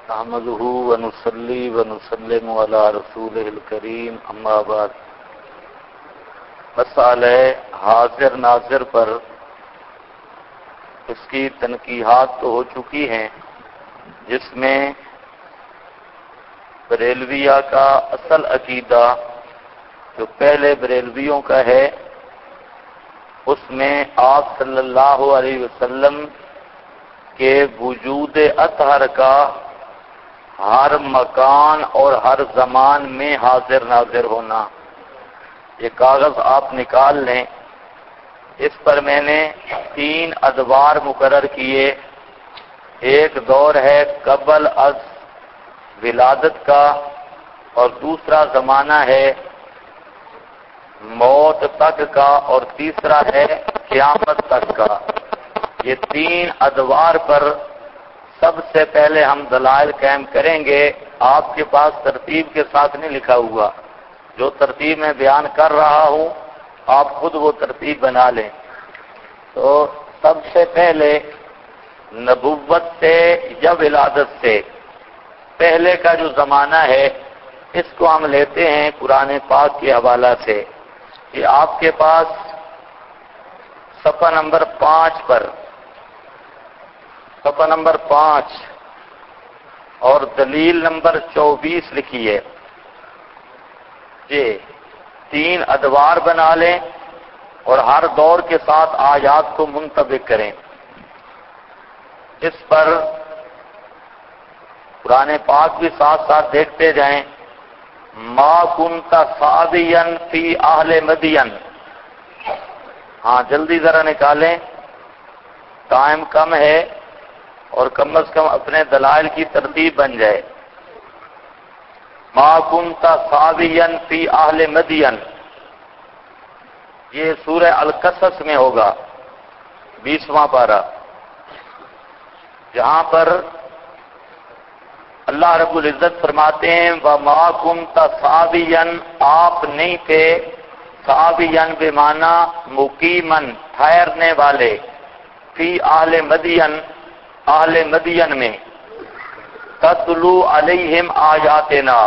نحمده ونصلي ونسلم على رسوله الكريم اما بعد. مسئلہ حاضر ناظر پر اس کی تنقیحات تو ہو چکی ہیں، جس میں بریلویہ کا اصل عقیدہ جو پہلے بریلویوں کا ہے، اس میں آپ صلی اللہ علیہ وسلم کے وجود اطہر کا ہر مکان اور ہر زمان میں حاضر ناظر ہونا. یہ کاغذ آپ نکال لیں، اس پر میں نے 3 ادوار مقرر کیے. ایک دور ہے قبل از ولادت کا، اور دوسرا زمانہ ہے موت تک کا، اور تیسرا ہے قیامت تک کا. یہ 3 ادوار پر سب سے پہلے ہم دلائل قائم کریں گے. آپ کے پاس ترتیب کے ساتھ نہیں لکھا ہوا، جو ترتیب میں بیان کر رہا ہوں آپ خود وہ ترتیب بنا لیں. تو سب سے پہلے نبوت سے یا ولادت سے پہلے کا جو زمانہ ہے، اس کو ہم لیتے ہیں قرآن پاک کے حوالہ سے. یہ آپ کے پاس صفحہ نمبر 5 پر، صفحہ نمبر 5 اور دلیل نمبر 24 لکھی ہے. یہ 3 ادوار بنا لیں اور ہر دور کے ساتھ آیات کو منطبق کریں. اس پر قرآن پاک بھی ساتھ ساتھ دیکھتے جائیں. ما کنت ثابیا فی اہل مدین. ہاں جلدی ذرا نکالیں، ٹائم کم ہے اور کم از کم اپنے دلائل کی ترتیب بن جائے. ما کنت ثابیا فی اہل مدین، یہ سورہ القصص میں ہوگا 20واں پارہ، جہاں پر اللہ رب العزت فرماتے ہیں وَمَا كُنْتَ ثَابِيًا، آپ نہیں تھے، ثابیاً بمعنی مقیماً ٹھہرنے والے، فی اہل مدین، اہل مدین میں، تتلو علیہم آیاتنا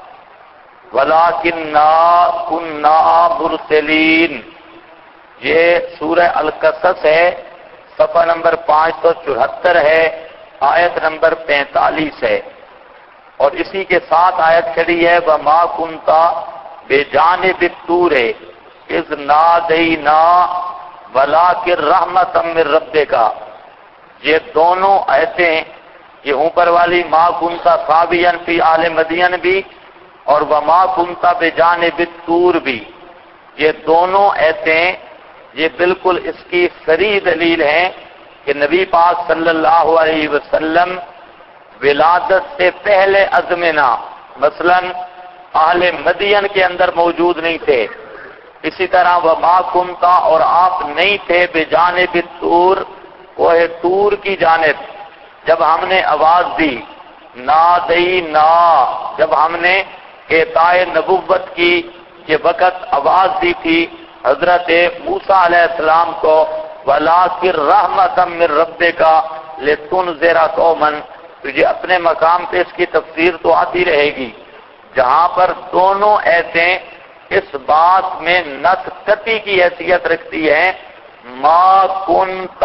وَلَٰكِنَّا كُنَّا مُرْسِلِينَ. یہ سورہ القصص ہے، صفحہ نمبر 574 ہے، آیت نمبر 45 ہے. اور اسی کے ساتھ آیت کھڑی ہے وَمَا كُنْتَ بِجَانِبِ الطُّورِ إِذْ نَادَيْنَا وَلَٰكِن رَحْمَةً مِّن رَّبِّكَ. یہ دونوں آیتیں، یہ اوپر والی ما كُنْتَ ثَابِيًا فِي أَهْلِ مَدْيَنَ بھی اور وَمَا كُنْتَ بِجَانِبِ الطُّورِ بھی، یہ دونوں آیتیں یہ بالکل اس کی صریح دلیل ہیں کہ نبی پاک صلی اللہ علیہ وسلم ولادت سے پہلے ازمنہ مثلا اہل مدین کے اندر موجود نہیں تھے. اسی طرح وما کنت، اور آپ نہیں تھے بجانب طور، کوہ طور کی جانب، جب ہم نے آواز دی نادینا، جب ہم نے اعطاء نبوت کی یہ وقت آواز دی تھی حضرت موسیٰ علیہ السلام کو وَلَٰكِن رَحْمَةً مِّن رَّبِّكَ لِتُنذِرَ قَوْمًا. تجھے اپنے مقام پہ اس کی تفسیر تو آتی رہے گی، جہاں پر دونوں ایتیں اس بات میں نسختی کی حیثیت رکھتی ہیں ما کنت،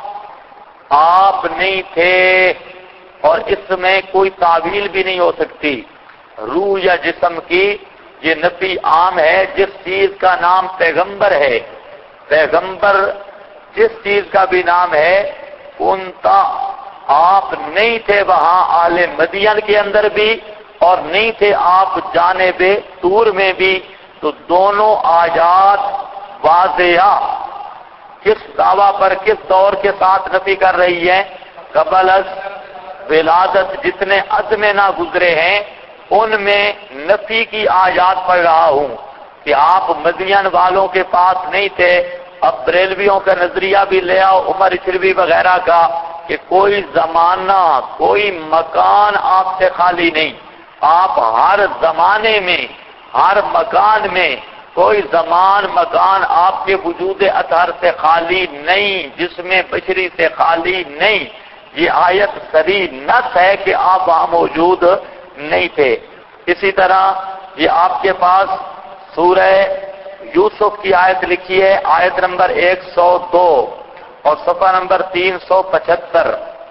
آپ نہیں تھے، اور اس میں کوئی تعویل بھی نہیں ہو سکتی. روح یا جسم کی یہ نفی عام ہے. جس چیز کا نام پیغمبر ہے، پیغمبر جس چیز کا بھی نام ہے، کنتا، آپ نہیں تھے وہاں اہل مدین کے اندر بھی، اور نہیں تھے آپ جانب طور میں بھی. تو دونوں آیات واضح کس دعویٰ پر، کس دور کے ساتھ نفی کر رہی ہے؟ قبل از ولادت جتنے ازمنہ گزرے ہیں ان میں نفی کی آیات پڑھ رہا ہوں کہ آپ مدین والوں کے پاس نہیں تھے. اب بریلویوں کا نظریہ بھی لے آؤ، عمر اچھروی وغیرہ کا، کہ کوئی زمانہ، کوئی مکان آپ سے خالی نہیں. آپ ہر زمانے میں، ہر مکان میں، کوئی زمان مکان آپ کے وجود اطہر سے خالی نہیں، جسم بشری سے خالی نہیں. یہ آیت صریح نص ہے کہ آپ وہاں موجود نہیں تھے۔ اسی طرح یہ آپ کے پاس سورہ یوسف کی آیت لکھی ہے، آیت نمبر 102 اور صفحہ نمبر 375،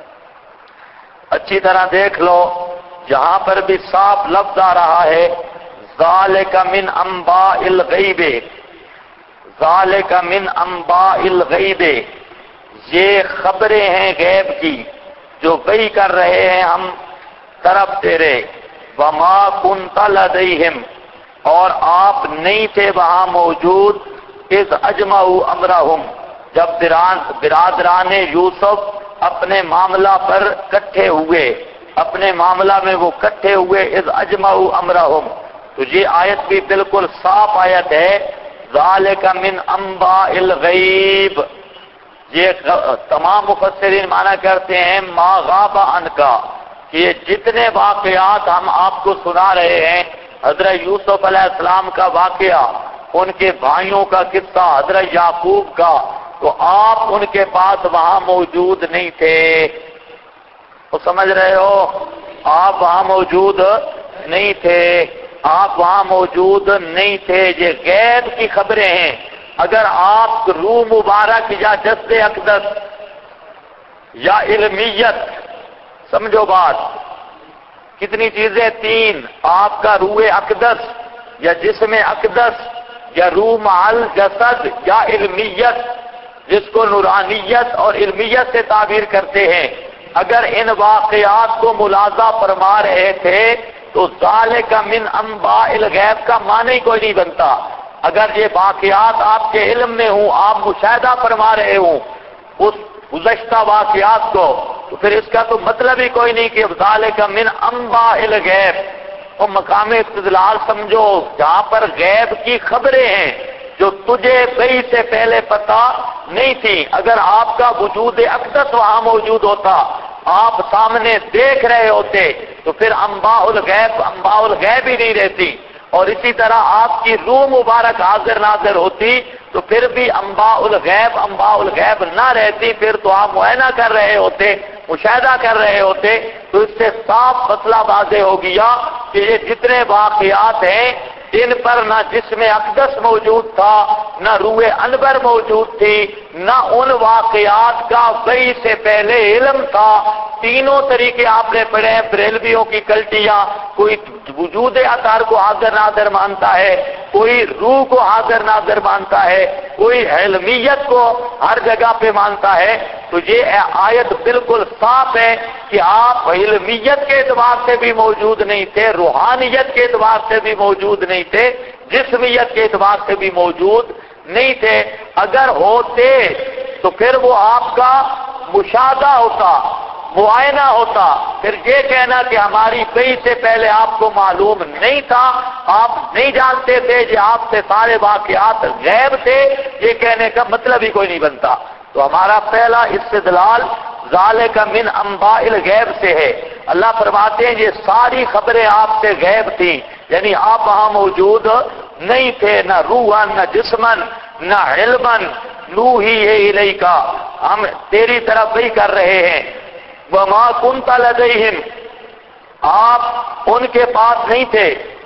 اچھی طرح دیکھ لو، جہاں پر بھی صاف لفظ آ رہا ہے ذالک من انباء الغیب، ذالک من انباء الغیب، یہ خبریں ہیں غیب کی جو وحی کر رہے ہیں ہم طرف تیرے، وما کنت لدیہم، اور آپ نہیں تھے وہاں موجود، اذ اجمعوا امرہم، جب برادران یوسف اپنے معاملہ پر کٹھے ہوئے، اپنے معاملہ میں وہ کٹھے ہوئے، اذ اجمعوا امرہم، تو یہ آیت بھی بالکل صاف آیت ہے، ذالک من انباء الغیب، یہ تمام مفسرین معنی کرتے ہیں ما غاب عنکا، کہ یہ جتنے واقعات ہم آپ کو سنا رہے ہیں، حضرت یوسف علیہ السلام کا واقعہ، ان کے بھائیوں کا قصہ، حضرت یعقوب کا، تو آپ ان کے پاس وہاں موجود نہیں تھے، تو سمجھ رہے ہو، آپ وہاں موجود نہیں تھے، آپ وہاں موجود نہیں تھے، یہ غیب کی خبریں ہیں۔ اگر آپ روح مبارک یا جسد اقدس یا علمیت، سمجھو بات، کتنی چیزیں؟ تین، آپ کا روح اقدس یا جسم اقدس یا روح مع جسد یا علمیت، جس کو نورانیت اور علمیت سے تعبیر کرتے ہیں، اگر ان واقعات کو ملاحظہ فرما رہے تھے تو ذالک من انباء الغیب کا معنی ہی کوئی نہیں بنتا۔ اگر یہ واقعات آپ کے علم میں ہوں، آپ مشاہدہ فرما رہے ہوں اس گزشتہ واقعات کو، تو پھر اس کا تو مطلب ہی کوئی نہیں کہ ذالک من انباء الغیب، وہ مقام استدلال سمجھو جہاں پر غیب کی خبریں ہیں جو تجھے وحی سے پہلے پتہ نہیں تھی۔ اگر آپ کا وجود اقدس وہاں موجود ہوتا، آپ سامنے دیکھ رہے ہوتے، تو پھر انباء الغیب ہی نہیں رہتی، اور اسی طرح آپ کی روح مبارک حاضر ناظر ہوتی تو پھر بھی انباء الغیب نہ رہتی، پھر تو آپ معائنہ کر رہے ہوتے، مشاہدہ کر رہے ہوتے، تو اس سے صاف مسئلہ واضح ہو گیا کہ یہ جتنے واقعات ہیں ان پر نہ جسم اقدس موجود تھا، نہ روح انور موجود تھی، نہ ان واقعات کا وحی سے پہلے علم تھا۔ تینوں طریقے آپ نے پڑھے ہیں، بریلویوں کی کلٹیاں، کوئی وجود اطہار کو حاضر ناظر مانتا ہے، کوئی روح کو حاضر ناظر مانتا ہے، کوئی علمیت کو ہر جگہ پہ مانتا ہے، تو یہ آیت بالکل صاف ہے کہ آپ علمیت کے اعتبار سے بھی موجود نہیں تھے، روحانیت کے اعتبار سے بھی موجود نہیں تھے، جسمیت کے اعتبار سے بھی موجود نہیں تھے۔ اگر ہوتے تو پھر وہ آپ کا مشاہدہ ہوتا، معائنہ ہوتا، پھر یہ کہنا کہ ہماری وحی سے پہلے آپ کو معلوم نہیں تھا، آپ نہیں جانتے تھے، یہ آپ سے سارے واقعات غیب تھے، یہ کہنے کا مطلب ہی کوئی نہیں بنتا۔ تو ہمارا پہلا استدلال ذالک من انباء الغیب سے ہے۔ اللہ فرماتے ہیں یہ ساری خبریں آپ سے غیب تھیں، یعنی آپ وہاں موجود نہیں تھے، نہ روحاً، نہ جسماً، نہ علماً، نوحی الیک، ہم تیری طرف وحی کر رہے ہیں۔ وما کنت لدیہم، آپ ان کے پاس نہیں تھے۔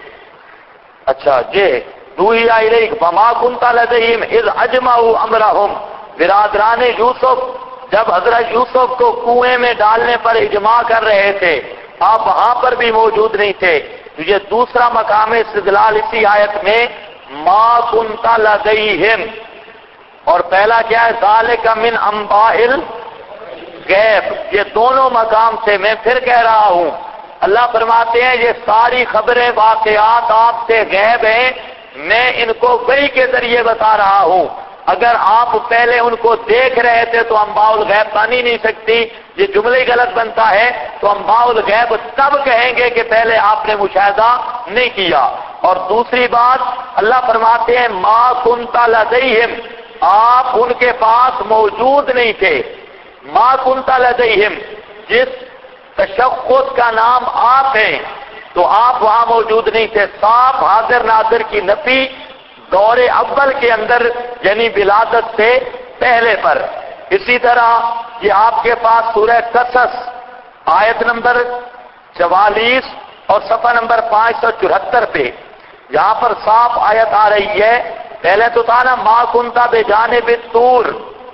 اچھا جی، نوحی الیک وما کنت لدیہم اذ اجمعوا امرہم، برادران یوسف جب حضرت یوسف کو کنویں میں ڈالنے پر اجماع کر رہے تھے، آپ وہاں پر بھی موجود نہیں تھے۔ تو یہ دوسرا مقام استدلال اسی آیت میں ما کنت لدیہم، اور پہلا کیا ہے؟ ذالک من انباء الغیب، یہ دونوں مقام سے میں پھر کہہ رہا ہوں، اللہ فرماتے ہیں یہ ساری خبریں واقعات آپ سے غیب ہیں، میں ان کو وحی کے ذریعے بتا رہا ہوں۔ اگر آپ پہلے ان کو دیکھ رہے تھے تو انباء الغیب بن ہی نہیں سکتی، یہ جملہ ہی غلط بنتا ہے، تو انباء الغیب تب کہیں گے کہ پہلے آپ نے مشاہدہ نہیں کیا۔ اور دوسری بات اللہ فرماتے ہیں ما کنت لدیہم، آپ ان کے پاس موجود نہیں تھے۔ ما کنت لدیہم، جس تشخص کا نام آپ ہیں تو آپ وہاں موجود نہیں تھے، صاف حاضر ناظر کی نفی دور اول کے اندر، یعنی ولادت سے پہلے پر۔ اسی طرح یہ آپ کے پاس سورہ قصص آیت نمبر 44 اور صفحہ نمبر 574 پہ یہاں پر صاف آیت آ رہی ہے. پہلے تو تھا نا ما کنتا بجانب الطور،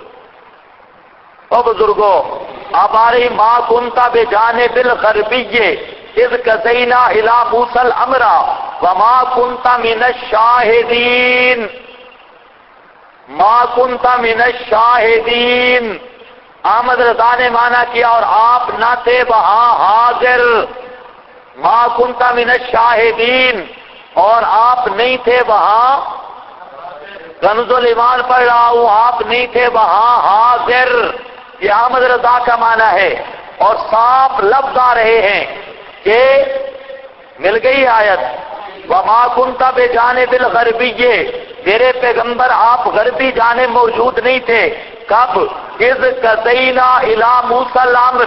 او بزرگوں اب آ رہی ما کنتا بجانب الغربی اذ قضینا الی موسیٰ الامر وما کنتا من الشاہدین. ما کنتا من الشاہدین، احمد رضا نے مانا کیا اور آپ نہ تھے وہاں حاضر. ما کنتا من الشاہدین، اور آپ نہیں تھے وہاں. کنز الایمان پڑھ رہا ہوں، آپ نہیں تھے وہاں حاضر. یہ احمد رضا کا معنی ہے. اور صاف لفظ آ رہے ہیں کہ مل گئی آیت وما کنت بجانب الغربی، میرے پیغمبر آپ غربی جانب موجود نہیں تھے. کب؟ اذ قضینا الی موسیٰ الامر،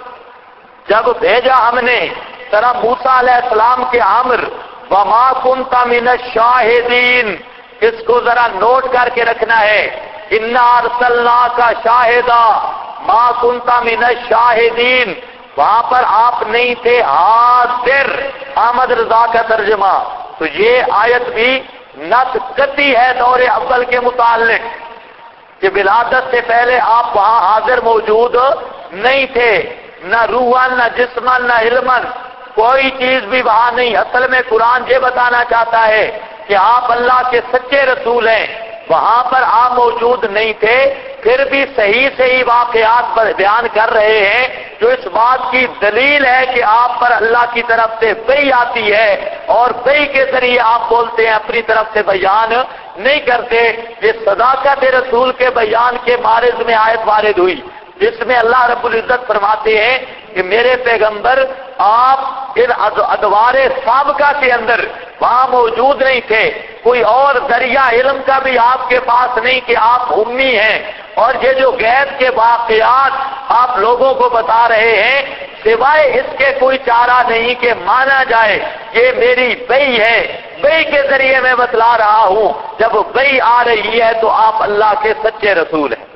جب بھیجا ہم نے طرح موسیٰ علیہ السلام کے امر. وما کنت من الشاہدین، اس کو ذرا نوٹ کر کے رکھنا ہے. انا ارسلناک شاہدا ما کنت من الشاہدین، وہاں پر آپ نہیں تھے حاضر. احمد رضا کا ترجمہ. تو یہ آیت بھی نت قطعی ہے دور اول کے متعلق کہ ولادت سے پہلے آپ وہاں حاضر موجود نہیں تھے، نہ روحاً نہ جسماً نہ علماً، کوئی چیز بھی وہاں نہیں. اصل میں قرآن یہ بتانا چاہتا ہے کہ آپ اللہ کے سچے رسول ہیں، وہاں پر آپ موجود نہیں تھے. پھر بھی صحیح صحیح واقعات پر بیان کر رہے ہیں جو اس بات کی دلیل ہے کہ آپ پر اللہ کی طرف سے وحی آتی ہے اور وحی کے ذریعے آپ بولتے ہیں، اپنی طرف سے بیان نہیں کرتے. یہ صداقت رسول کے بیان کے معرض میں آیت وارد ہوئی جس میں اللہ رب العزت فرماتے ہیں کہ میرے پیغمبر آپ ان ادوار سابقہ کے اندر وہاں موجود نہیں تھے. کوئی اور ذریعہ علم کا بھی آپ کے پاس نہیں کہ آپ امی ہیں. اور یہ جو غیب کے واقعات آپ لوگوں کو بتا رہے ہیں، سوائے اس کے کوئی چارہ نہیں کہ مانا جائے یہ میری وحی ہے، وحی کے ذریعے میں بتلا رہا ہوں. جب وحی آ رہی ہے تو آپ اللہ کے سچے رسول ہیں.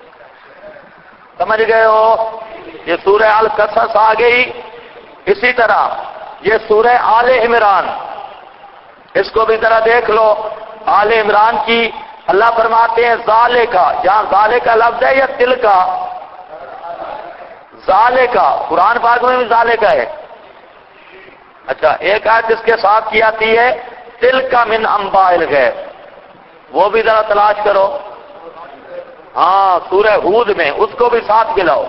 سمجھ گئے ہو؟ یہ سورہ القصص آ گئی. اسی طرح یہ سورہ آل عمران، اس کو بھی ذرا دیکھ لو. آل عمران کی اللہ فرماتے ہیں ذالکا، جہاں ذالکا لفظ ہے یا تل کا؟ ذالکا قرآن پاک میں بھی ذالکا ہے. اچھا ایک آیت اس کے ساتھ کی آتی ہے تل کا من انباء الغیب، وہ بھی ذرا تلاش کرو. ہاں سورہ ہود میں اس کو بھی ساتھ ملاؤ.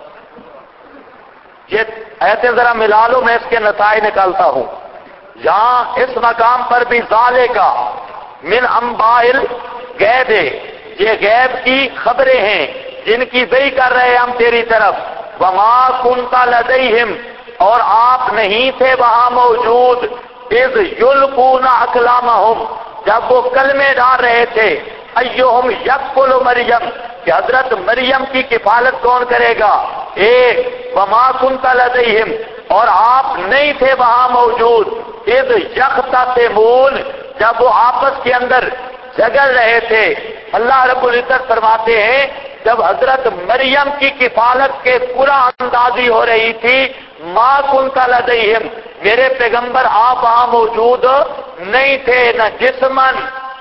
یہ ایسے ذرا ملا لو، میں اس کے نتائج نکالتا ہوں. یہاں اس مقام پر بھی ذالکا من انباء الغیب، یہ غیب کی خبریں ہیں جن کی وحی کر رہے ہیں ہم تیری طرف. وما کنت لدیہم، اور آپ نہیں تھے وہاں موجود. اذ یلقون اقلامہم، جب وہ کلمے ڈال رہے تھے. ایہم یکفل مریم، کہ حضرت مریم کی کفالت کون کرے گا؟ ایک. وما کنت لدیہم، اور آپ نہیں تھے وہاں موجود. اذ یختصمون، جب وہ آپس کے اندر جھگڑ رہے تھے. اللہ رب العزت فرماتے ہیں جب حضرت مریم کی کفالت کے پورا اندازی ہو رہی تھی، ما کنت لدیہم، میرے پیغمبر آپ وہاں موجود نہیں تھے، نہ جسمن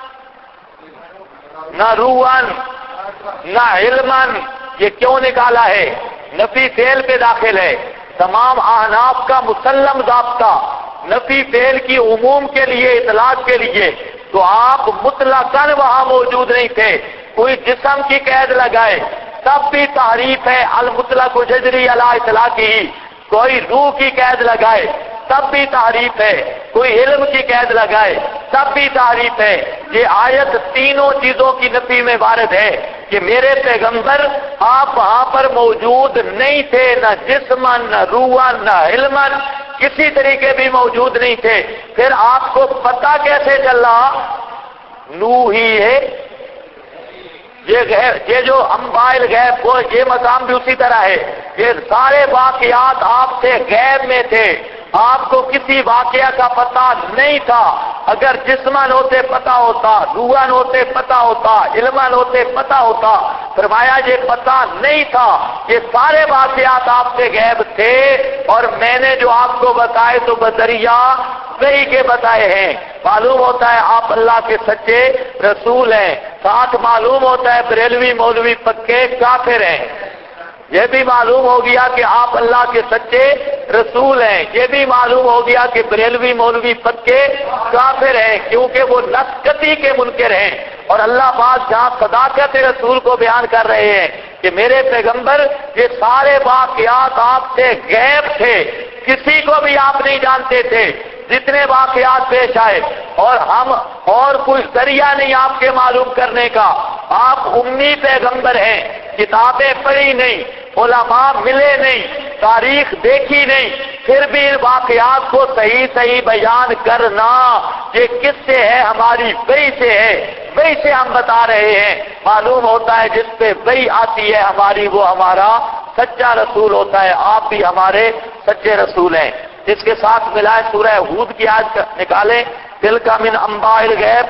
نہ روحن نہ علمن. یہ کیوں نکالا ہے؟ نفی فعل پہ داخل ہے. تمام احناف کا مسلم ضابطہ نفی فعل کی عموم کے لیے، اطلاق کے لیے. تو آپ مطلقاً وہاں موجود نہیں تھے. کوئی جسم کی قید لگائے تب بھی تعریف ہے المطلق ججری علی اطلاقی. کوئی روح کی قید لگائے تب بھی تعریف ہے. کوئی علم کی قید لگائے تب بھی تعریف ہے. یہ آیت تینوں چیزوں کی نفی میں وارد ہے کہ میرے پیغمبر آپ وہاں پر موجود نہیں تھے، نہ جسمن نہ روحن نہ علمن، کسی طریقے بھی موجود نہیں تھے. پھر آپ کو پتہ کیسے چلا؟ نوح ہی ہے. یہ جو انباء الغیب وہ یہ مقام بھی اسی طرح ہے. یہ سارے واقعات آپ سے غیب میں تھے، آپ کو کسی واقعہ کا پتہ نہیں تھا، اگر جسمن ہوتے پتہ ہوتا، روحن ہوتے پتہ ہوتا، علمن ہوتے پتہ ہوتا۔ فرمایا یہ پتہ نہیں تھا، یہ سارے واقعات آپ سے غیب تھے، اور میں نے جو آپ کو بتائے تو بذریعہ وحی کے بتائے ہیں۔ معلوم ہوتا ہے آپ اللہ کے سچے رسول ہیں، ساتھ معلوم ہوتا ہے بریلوی مولوی پکے کافر ہیں۔ یہ بھی معلوم ہو گیا کہ آپ اللہ کے سچے رسول ہیں، یہ بھی معلوم ہو گیا کہ بریلوی مولوی پکے کافر ہیں، کیونکہ وہ نسکتی کے منکر ہیں۔ اور اللہ پاک جہاں صداقت رسول کو بیان کر رہے ہیں کہ میرے پیغمبر یہ سارے واقعات آپ سے غیب تھے، کسی کو بھی آپ نہیں جانتے تھے، جتنے واقعات پیش آئے، اور ہم اور کوئی ذریعہ نہیں آپ کے معلوم کرنے کا۔ آپ امی پیغمبر ہیں، کتابیں پڑھی نہیں، علماء ملے نہیں، تاریخ دیکھی نہیں، پھر بھی ان واقعات کو صحیح صحیح بیان کرنا، یہ کس سے ہے؟ ہماری وحی سے ہے، وحی سے ہم بتا رہے ہیں۔ معلوم ہوتا ہے جس پہ وحی آتی ہے ہماری، وہ ہمارا سچا رسول ہوتا ہے۔ آپ بھی ہمارے سچے رسول ہیں۔ اس کے ساتھ ملائے سورہ ہود کی آیت نکالیں، تلک من انباء الغیب۔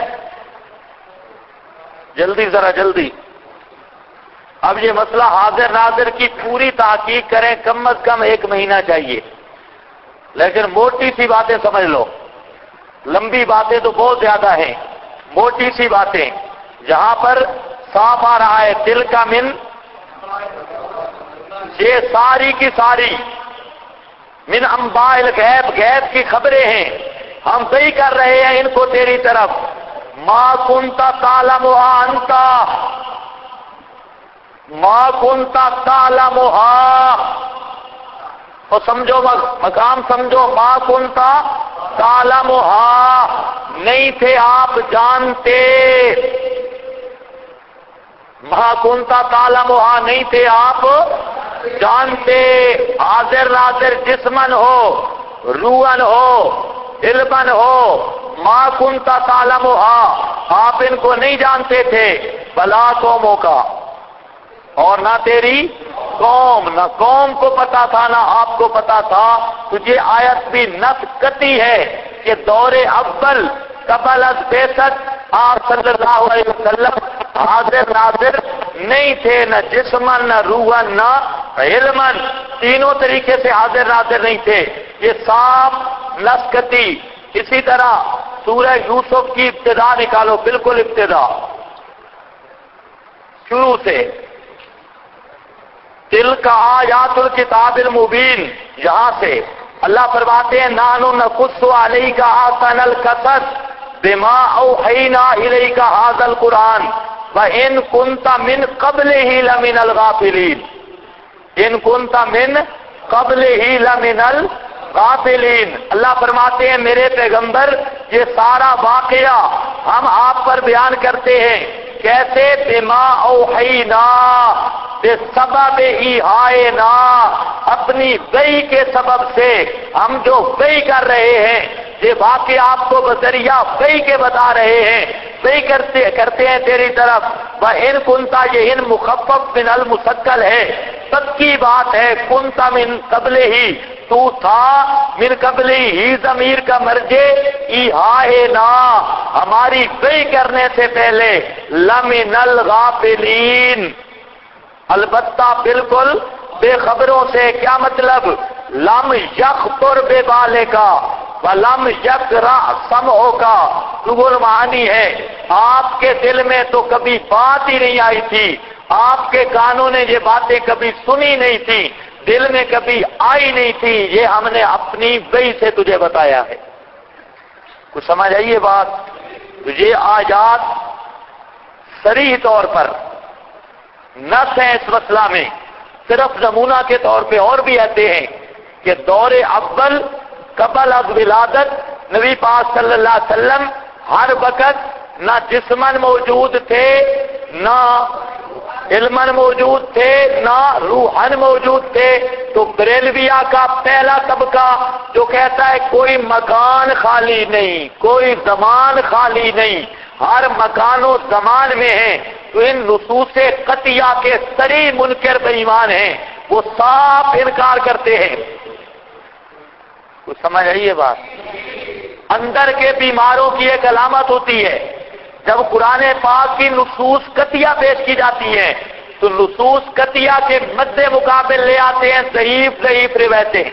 جلدی ذرا جلدی۔ اب یہ مسئلہ حاضر ناظر کی پوری تحقیق کریں، کم از کم 1 مہینہ چاہیے، لیکن موٹی سی باتیں سمجھ لو، لمبی باتیں تو بہت زیادہ ہیں، موٹی سی باتیں جہاں پر صاف آ رہا ہے دل کا من، یہ ساری کی ساری من انباء الغیب، غیب کی خبریں ہیں، ہم صحیح کر رہے ہیں ان کو تیری طرف۔ ما کنت تعلمها انت، ما کنت تعلمها، تو سمجھو مقام سمجھو، ما کنت تعلمها، نہیں تھے آپ جانتے، ما کنت تعلمها، نہیں تھے آپ جانتے۔ حاضر ناظر جسمن ہو، روحن ہو، علمن ہو، ما کنت تعلمها، آپ ان کو نہیں جانتے تھے، بلا قوموں کا، اور نہ تیری قوم، نہ قوم کو پتا تھا نہ آپ کو پتا تھا۔ تجھے آیت بھی نسکتی ہے کہ دور اول قبل از بعثت آپ صلی اللہ علیہ وسلم حاضر ناظر نہیں تھے، نہ جسمن نہ روحن نہ علمن، تینوں طریقے سے حاضر ناظر نہیں تھے۔ یہ صاف نسکتی۔ اسی طرح سورہ یوسف کی ابتدا نکالو، بالکل ابتدا شروع سے، تلک آیات الکتاب المبین، یہاں سے اللہ فرماتے ہیں نحن نقص علیک احسن القصص بما اوحینا الیک ھذا القرآن وان کنت من قبلہ لمن الغافلین، ان کنت من قبلہ لمن الغافلین۔ اللہ فرماتے ہیں میرے پیغمبر یہ سارا واقعہ ہم آپ پر بیان کرتے ہیں، کیسے؟ بما اوحینا، بے سبب ایحائنا، اپنی وحی کے سبب سے ہم جو وحی کر رہے ہیں، یہ واقعہ آپ کو بذریعہ وحی کے بتا رہے ہیں، وحی کرتے ہیں تیری طرف۔ وَإِن كُنْتَ، یہ ان مخفف من المثقل ہے، سب کی بات ہے، کنت من قبل ہی، تو تھا، من قبل ہی ضمیر کا مرجع ایحائنا، ہماری وحی کرنے سے پہلے، لمن الغافلین، البتہ بالکل بے خبروں سے۔ کیا مطلب؟ لم یخطر ببالک ولم یقرأ سمعک، لغو المعانی ہے آپ کے دل میں تو کبھی بات ہی نہیں آئی تھی، آپ کے کانوں نے یہ باتیں کبھی سنی نہیں تھی، دل میں کبھی آئی نہیں تھی، یہ ہم نے اپنی وحی سے تجھے بتایا ہے۔ کچھ سمجھ آئیے بات؟ تو یہ آیات صریح طور پر نص ہے اس مسئلہ میں، صرف نمونہ کے طور پہ اور بھی آتے ہیں کہ دور اول قبل از ولادت نبی پاک صلی اللہ علیہ وسلم ہر وقت نہ جسمن موجود تھے، نہ علمن موجود تھے، نہ روحن موجود تھے۔ تو بریلویہ کا پہلا طبقہ جو کہتا ہے کوئی مکان خالی نہیں، کوئی زمان خالی نہیں، ہر مکان و زمان میں ہے، تو ان نصوص قطعیہ کے صریح منکر بے ایمان ہیں، وہ صاف انکار کرتے ہیں۔ کچھ سمجھ آئی یہ بات؟ اندر کے بیماروں کی ایک علامت ہوتی ہے، جب قرآن پاک کی نصوص قطعیہ پیش کی جاتی ہیں تو نصوص قطعیہ کے مد مقابل لے آتے ہیں ضعیف روایتیں،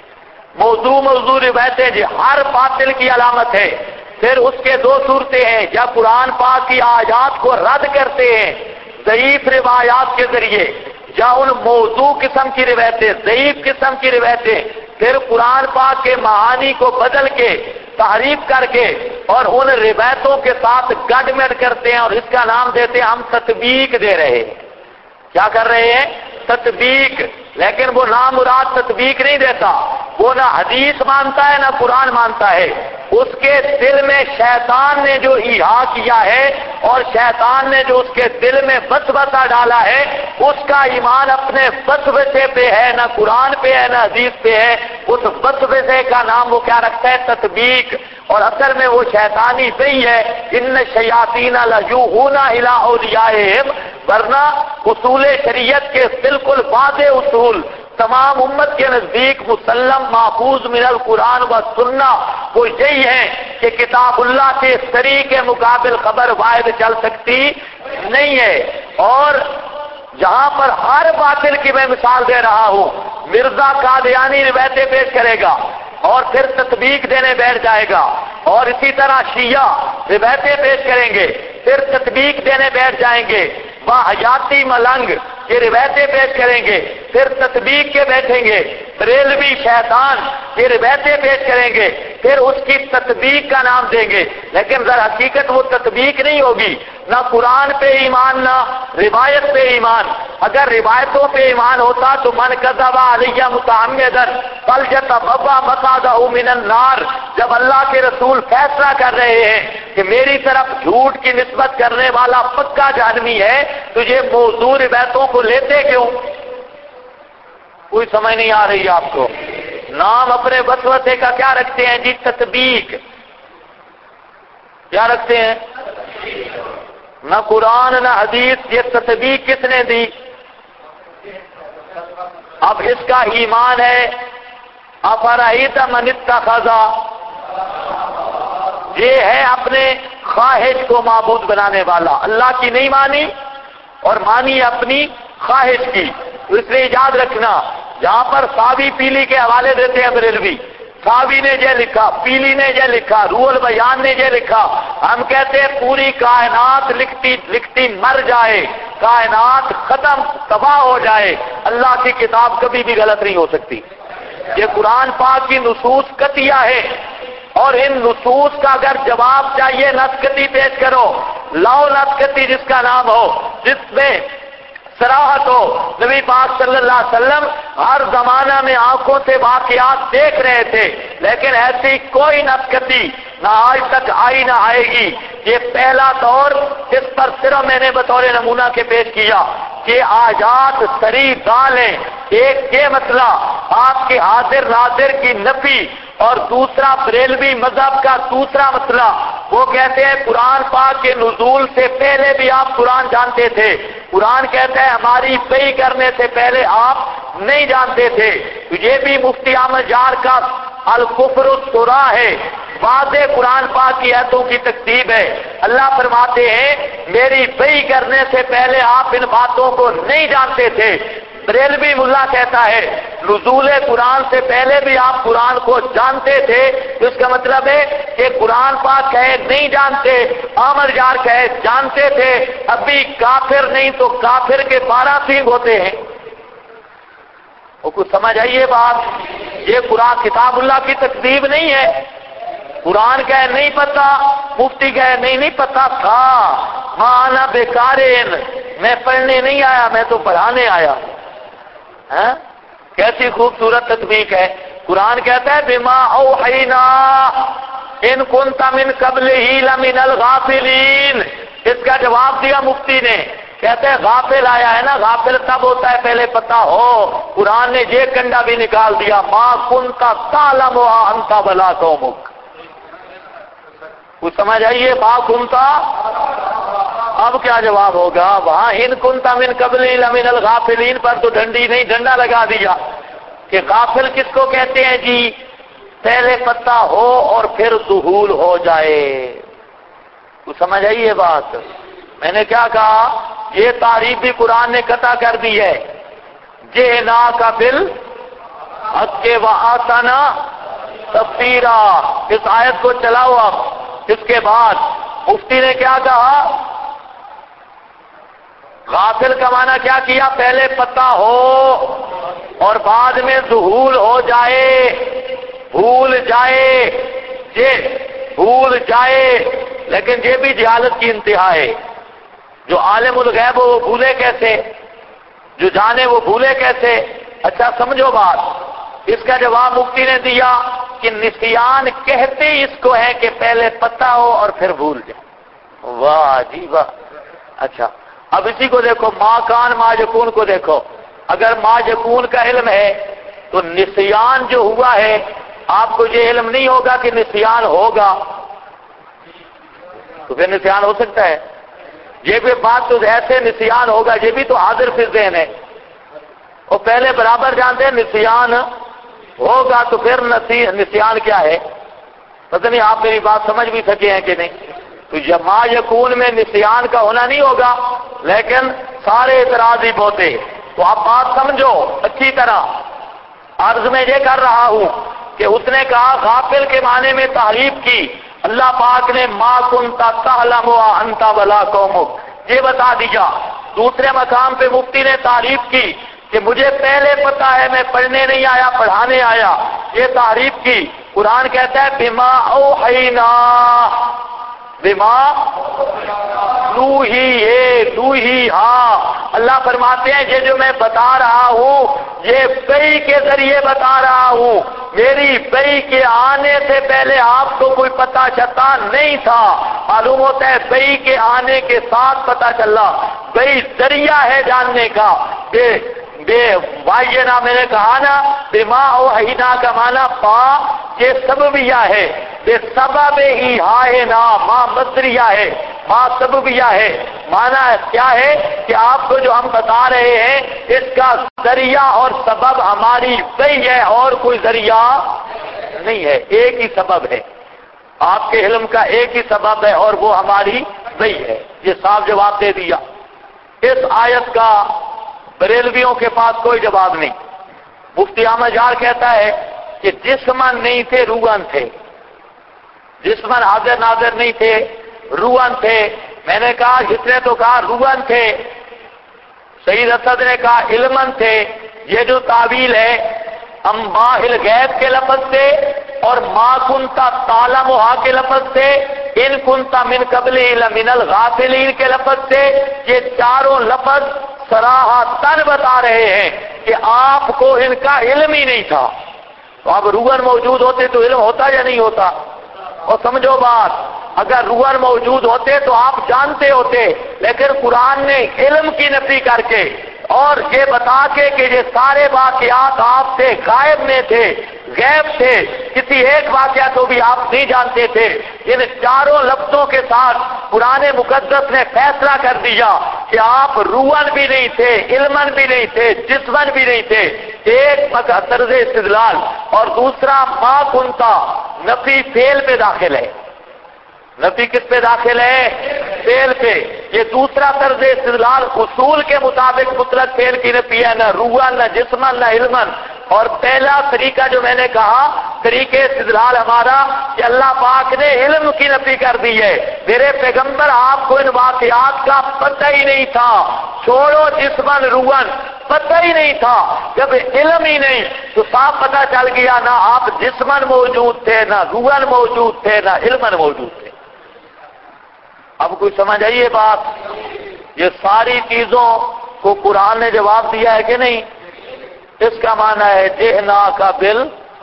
موضوع روایتیں، جو ہر باطل کی علامت ہے۔ پھر اس کے دو صورتیں ہیں، یا قرآن پاک کی آیات کو رد کرتے ہیں ضعیف روایات کے ذریعے، یا ان موضوع قسم کی روایتیں، ضعیف قسم کی روایتیں، پھر قرآن پاک کے معانی کو بدل کے تحریف کر کے اور ان روایتوں کے ساتھ گڈ مڈ کرتے ہیں، اور اس کا نام دیتے ہیں ہم تطبیق دے رہے ہیں۔ کیا کر رہے ہیں؟ تطبیق۔ لیکن وہ نام مراد تطبیق نہیں دیتا، وہ نہ حدیث مانتا ہے نہ قرآن مانتا ہے، اس کے دل میں شیطان نے جو ایحاء کیا ہے اور شیطان نے جو اس کے دل میں وسوسہ ڈالا ہے، اس کا ایمان اپنے وسوسے پہ ہے، نہ قرآن پہ ہے نہ حدیث پہ ہے۔ اس وسوسے کا نام وہ کیا رکھتا ہے؟ تطبیق۔ اور اصل میں وہ شیطانی وہی ہے، ان الشیاطین لیوحون الی اولیاءہم، ورنہ اصول شریعت کے بالکل واضح اصول تمام امت کے نزدیک مسلم محفوظ من القرآن و سنہ وہ یہی ہے کہ کتاب اللہ کے صریح کے مقابل خبر واحد چل سکتی نہیں ہے۔ اور جہاں پر ہر باطل کی میں مثال دے رہا ہوں، مرزا قادیانی روایتیں پیش کرے گا اور پھر تطبیق دینے بیٹھ جائے گا، اور اسی طرح شیعہ روایتیں پیش کریں گے پھر تطبیق دینے بیٹھ جائیں گے، حیاتی ملنگ یہ روایتیں پیش کریں گے پھر تطبیق کے بیٹھیں گے، بریلوی شیطان یہ روایتیں پیش کریں گے پھر اس کی تطبیق کا نام دیں گے، لیکن در حقیقت وہ تطبیق نہیں ہوگی، نہ قرآن پہ ایمان نہ روایت پہ ایمان۔ اگر روایتوں پہ ایمان ہوتا تو من کذب علی متعمدا فلیتبوأ مقعدہ من النار، جب اللہ کے رسول فیصلہ کر رہے ہیں کہ میری طرف جھوٹ کی نسبت کرنے والا پکا جہنمی ہے تو یہ موضوع روایتوں کو لیتے کیوں؟ کوئی سمجھ نہیں آ رہی آپ کو؟ نام اپنے وسوسے کا کیا رکھتے ہیں جی؟ تطبیق۔ کیا رکھتے ہیں؟ نہ قرآن نہ حدیث، یہ تطبیق کس نے دی؟ اب اس کا ایمان ہے افرأیت من اتخذ، یہ ہے اپنے خواہش کو معبود بنانے والا، اللہ کی نہیں مانی اور مانی اپنی خواہش کی۔ تو اس لیے یاد رکھنا، جہاں پر ساوی پیلی کے حوالے دیتے ہیں بریلوی، ساوی نے یہ لکھا، پیلی نے یہ لکھا، روح البیان نے یہ لکھا، ہم کہتے ہیں پوری کائنات لکھتی مر جائے، کائنات ختم تباہ ہو جائے، اللہ کی کتاب کبھی بھی غلط نہیں ہو سکتی۔ یہ قرآن پاک کی نصوص قطعیہ ہے، اور ان نصوص کا اگر جواب چاہیے نسکتی پیش کرو، لاؤ نسکتی جس کا نام ہو، جس میں صراحت ہو۔ نبی پاک صلی اللہ علیہ وسلم ہر زمانہ میں آنکھوں سے واقعات دیکھ رہے تھے، لیکن ایسی کوئی نسکتی نہ آج تک آئی نہ آئے گی۔ یہ پہلا دور جس پر صرف میں نے بطور نمونہ کے پیش کیا کہ آیات صریح دالیں، ایک یہ مسئلہ آپ کے حاضر ناظر کی نفی، اور دوسرا بریلوی مذہب کا دوسرا مسئلہ، وہ کہتے ہیں قرآن پاک کے نزول سے پہلے بھی آپ قرآن جانتے تھے، قرآن کہتا ہے ہماری صحیح کرنے سے پہلے آپ نہیں جانتے تھے۔ تو یہ بھی مفتی احمد جار کا الکفر الصراح ہے، واضح قرآن پاک کی آیتوں کی تکذیب ہے۔ اللہ فرماتے ہیں میری صحیح کرنے سے پہلے آپ ان باتوں کو نہیں جانتے تھے۔ بریلوی ملا کہتا ہے نزول قرآن سے پہلے بھی آپ قرآن کو جانتے تھے، اس کا مطلب ہے کہ قرآن پاک کہے نہیں جانتے، احمد جار کہے جانتے تھے، ابھی کافر نہیں تو کافر کے 12 سینگ ہوتے ہیں۔ وہ کچھ سمجھ آئیے بات؟ یہ قرآن کتاب اللہ کی تکذیب نہیں ہے۔ قرآن کہے نہیں پتا، مفتی کہے نہیں پتا تھا، مانا بیکارین، میں پڑھنے نہیں آیا، میں تو پڑھانے آیا۔ کیسی خوبصورت تطبیق ہے۔ قرآن کہتا ہے بما اوحینا ان کنت من قبلہ لمن الغافلین، اس کا جواب دیا مفتی نے، کہتے ہیں غافل آیا ہے نا، غافل تب ہوتا ہے پہلے پتا ہو۔ قرآن نے یہ کنڈا بھی نکال دیا، ما کنت تعلمها انت ولا قومک۔ کچھ سمجھ آئیے؟ ما کنت، اب کیا جواب ہوگا؟ وہاں ان کنت من قبل لمن الغافلین پر تو ڈنڈی نہیں ڈنڈا لگا دیا کہ غافل کس کو کہتے ہیں جی؟ پہلے پتا ہو اور پھر ظہور ہو جائے. تو سمجھ آئی یہ بات؟ میں نے کیا کہا؟ یہ تعریف بھی قرآن نے قطع کر دی ہے. جئنا کا بل حق و آتنا تفسیرا. اس آیت کو چلاؤ اب. اس کے بعد مفتی نے کیا کہا؟ غافل کا معنی کیا کیا؟ پہلے پتہ ہو اور بعد میں ظہور ہو جائے، بھول جائے. یہ بھول جائے، لیکن یہ بھی جہالت کی انتہا ہے. جو عالم الغیب ہو وہ بھولے کیسے؟ جو جانے وہ بھولے کیسے؟ اچھا سمجھو بات. اس کا جواب مفتی نے دیا کہ نسیان کہتے اس کو ہے کہ پہلے پتہ ہو اور پھر بھول جائے. واہ جی واہ. اچھا اب اسی کو دیکھو، ما کان ما یکون کو دیکھو. اگر ما یکون کا علم ہے تو نسیان جو ہوا ہے آپ کو یہ علم نہیں ہوگا کہ نسیان ہوگا، تو پھر نسیان ہو سکتا ہے؟ یہ بھی بات تو ایسے نسیان ہوگا، یہ بھی تو حاضر فی ذہن ہے. اور پہلے برابر جانتے ہیں نسیان ہوگا تو پھر نسیان کیا ہے؟ پتہ نہیں آپ میری بات سمجھ بھی سکے ہیں کہ نہیں. تو ما یکون میں نسیان کا ہونا نہیں ہوگا، لیکن سارے اعتراض ہی بوتے. تو آپ بات سمجھو اچھی طرح. عرض میں یہ کر رہا ہوں کہ اس نے کہا غافل کے معنی میں تعریف کی. اللہ پاک نے ما کنت تعلم انت ولا قومک یہ بتا دیا. دوسرے مقام پہ مفتی نے تعریف کی کہ مجھے پہلے پتا ہے، میں پڑھنے نہیں آیا پڑھانے آیا. یہ تعریف کی. قرآن کہتا ہے بما اوحینا، بما لوحی. ہاں اللہ فرماتے ہیں یہ جو میں بتا رہا ہوں یہ وحی کے ذریعے بتا رہا ہوں. میری وحی کے آنے سے پہلے آپ کو کوئی پتہ چلتا نہیں تھا. معلوم ہوتا ہے وحی کے آنے کے ساتھ پتہ چلا. وحی ذریعہ ہے جاننے کا. بھائی نا میں نے کہا نا بما اوحینا کا معنی پا یہ سببیہ ہے. بے سبب ہی ہائے نا ماں مصدریہ ہے، ماں سببیہ ہے. معنی کیا ہے کہ آپ کو جو ہم بتا رہے ہیں اس کا ذریعہ اور سبب ہماری وحی ہے اور کوئی ذریعہ نہیں ہے. ایک ہی سبب ہے. آپ کے علم کا ایک ہی سبب ہے اور وہ ہماری وحی ہے. یہ صاف جواب دے دیا. اس آیت کا بریلویوں کے پاس کوئی جواب نہیں. مفتی احمد جار کہتا ہے کہ جسمن نہیں تھے روحن تھے. جسمن حاضر ناظر نہیں تھے، روحن تھے. میں نے کہا جس نے تو کہا روحن تھے. سید اسد نے کہا علمن تھے. یہ جو تعویل ہے انباء الغیب کے لفظ سے اور ما کنتا تعلمھا کے لفظ سے، ان کنتا من قبل لمن الغافلین کے لفظ سے، یہ چاروں لفظ صراحتاً بتا رہے ہیں کہ آپ کو ان کا علم ہی نہیں تھا. تو اب روحن موجود ہوتے تو علم ہوتا یا نہیں ہوتا؟ اور سمجھو بات، اگر روحن موجود ہوتے تو آپ جانتے ہوتے. لیکن قرآن نے علم کی نفی کر کے اور یہ بتا کے کہ یہ سارے واقعات آپ سے غائب میں تھے، غیب تھے، کسی ایک واقعہ کو بھی آپ نہیں جانتے تھے. ان چاروں لفظوں کے ساتھ قرآن مقدس نے فیصلہ کر دیا کہ آپ روحن بھی نہیں تھے، علمن بھی نہیں تھے، جسمن بھی نہیں تھے. ایک طرز استدلال. اور دوسرا ما کنتا نفی فعل پہ داخل ہے. نفی کس پہ داخل ہے؟ فعل پہ. یہ دوسرا طرز استدلال اصول کے مطابق مطلق فعل کی نفی ہے، نہ روحن نہ جسمن نہ علمن. اور پہلا طریقہ جو میں نے کہا طریقے استدلال ہمارا کہ اللہ پاک نے علم کی نفی کر دی ہے. میرے پیغمبر آپ کو ان واقعات کا پتہ ہی نہیں تھا. چھوڑو جسمن روحن، پتہ ہی نہیں تھا. جب علم ہی نہیں تو صاف پتہ چل گیا نہ آپ جسمن موجود تھے، نہ روحن موجود تھے، نہ علمن موجود تھے. اب کوئی سمجھ آئیے بات؟ یہ ساری چیزوں کو قرآن نے جواب دیا ہے کہ نہیں؟ اس کا معنی ہے جہنا کا بل.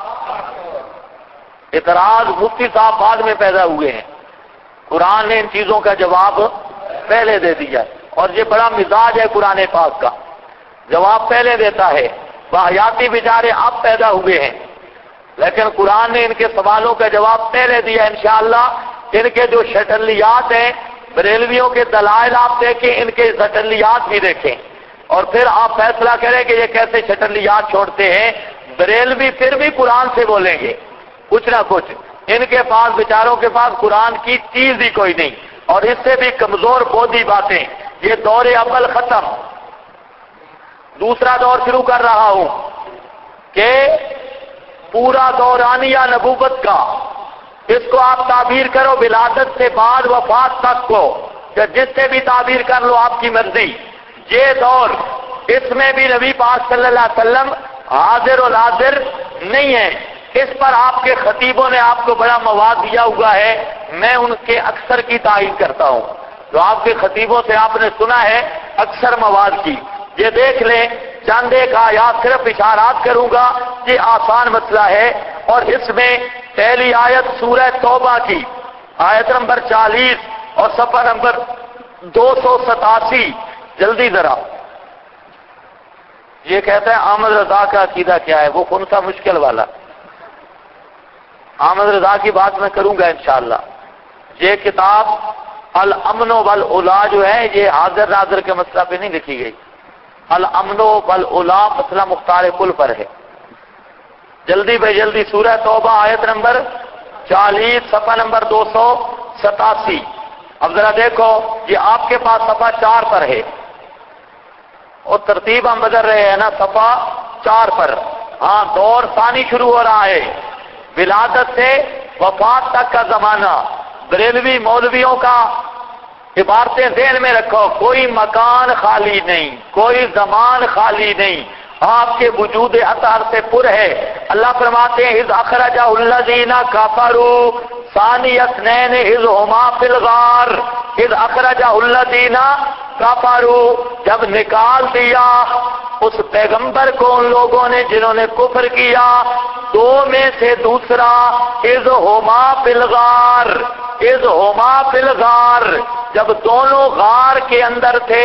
اعتراض مفتی صاحب بعد میں پیدا ہوئے ہیں. قرآن نے ان چیزوں کا جواب پہلے دے دیا ہے. اور یہ بڑا مزاج ہے قرآن پاک کا، جواب پہلے دیتا ہے. واحیاتی بیچارے اب پیدا ہوئے ہیں، لیکن قرآن نے ان کے سوالوں کا جواب پہلے دیا. انشاءاللہ ان کے جو شٹلیات ہیں، بریلویوں کے دلائل آپ دیکھیں، ان کے شٹلیات بھی دیکھیں اور پھر آپ فیصلہ کریں کہ یہ کیسے شٹلیات چھوڑتے ہیں. بریلوی پھر بھی قرآن سے بولیں گے، کچھ نہ کچھ. ان کے پاس بیچاروں کے پاس قرآن کی چیز ہی کوئی نہیں، اور اس سے بھی کمزور بودھی باتیں. یہ دور اول ختم، دوسرا دور شروع کر رہا ہوں کہ پورا دورانیہ نبوت کا، اس کو آپ تعبیر کرو ولادت سے بعد وفات تک کو، کہ جس سے بھی تعبیر کر لو آپ کی مرضی. یہ دور، اس میں بھی نبی پاک صلی اللہ علیہ وسلم حاضر و ناظر نہیں ہے. اس پر آپ کے خطیبوں نے آپ کو بڑا مواد دیا ہوا ہے، میں ان کے اکثر کی تعریف کرتا ہوں. جو آپ کے خطیبوں سے آپ نے سنا ہے اکثر مواد کی، یہ دیکھ لیں. چند ایک آیات صرف اشارات کروں گا، یہ آسان مسئلہ ہے. اور اس میں پہلی آیت سورہ توبہ کی آیت نمبر 40 اور صفحہ نمبر 287. جلدی ذرا. یہ کہتا ہے احمد رضا کا عقیدہ کیا ہے، وہ کون سا مشکل والا. احمد رضا کی بات میں کروں گا انشاءاللہ. یہ کتاب الامن والعلا جو ہے، یہ حاضر ناظر کے مسئلہ پہ نہیں لکھی گئی. الامن والعلا مسئلہ مختار کل پر ہے. جلدی بے جلدی سورہ توبہ آیت نمبر 40 صفحہ نمبر 287. اب ذرا دیکھو، یہ آپ کے پاس صفحہ 4 پر ہے، اور ترتیب ہم بدل رہے ہیں نا. صفحہ 4 پر، ہاں دور ثانی شروع ہو رہا ہے، ولادت سے وفات تک کا زمانہ. بریلوی مولویوں کا عبارتیں ذہن میں رکھو، کوئی مکان خالی نہیں، کوئی زمان خالی نہیں، آپ کے وجود اطہر سے پر ہے. اللہ فرماتے ہیں اذ اخرجہ الذین کفروا ثانی اثنین اذ ہما فی الغار. اذ اخرجہ الذین کفروا، جب نکال دیا اس پیغمبر کو ان لوگوں نے جنہوں نے کفر کیا، دو میں سے دوسرا. اذ ہما فی الغار، اذ ہما فی الغار، جب دونوں غار کے اندر تھے،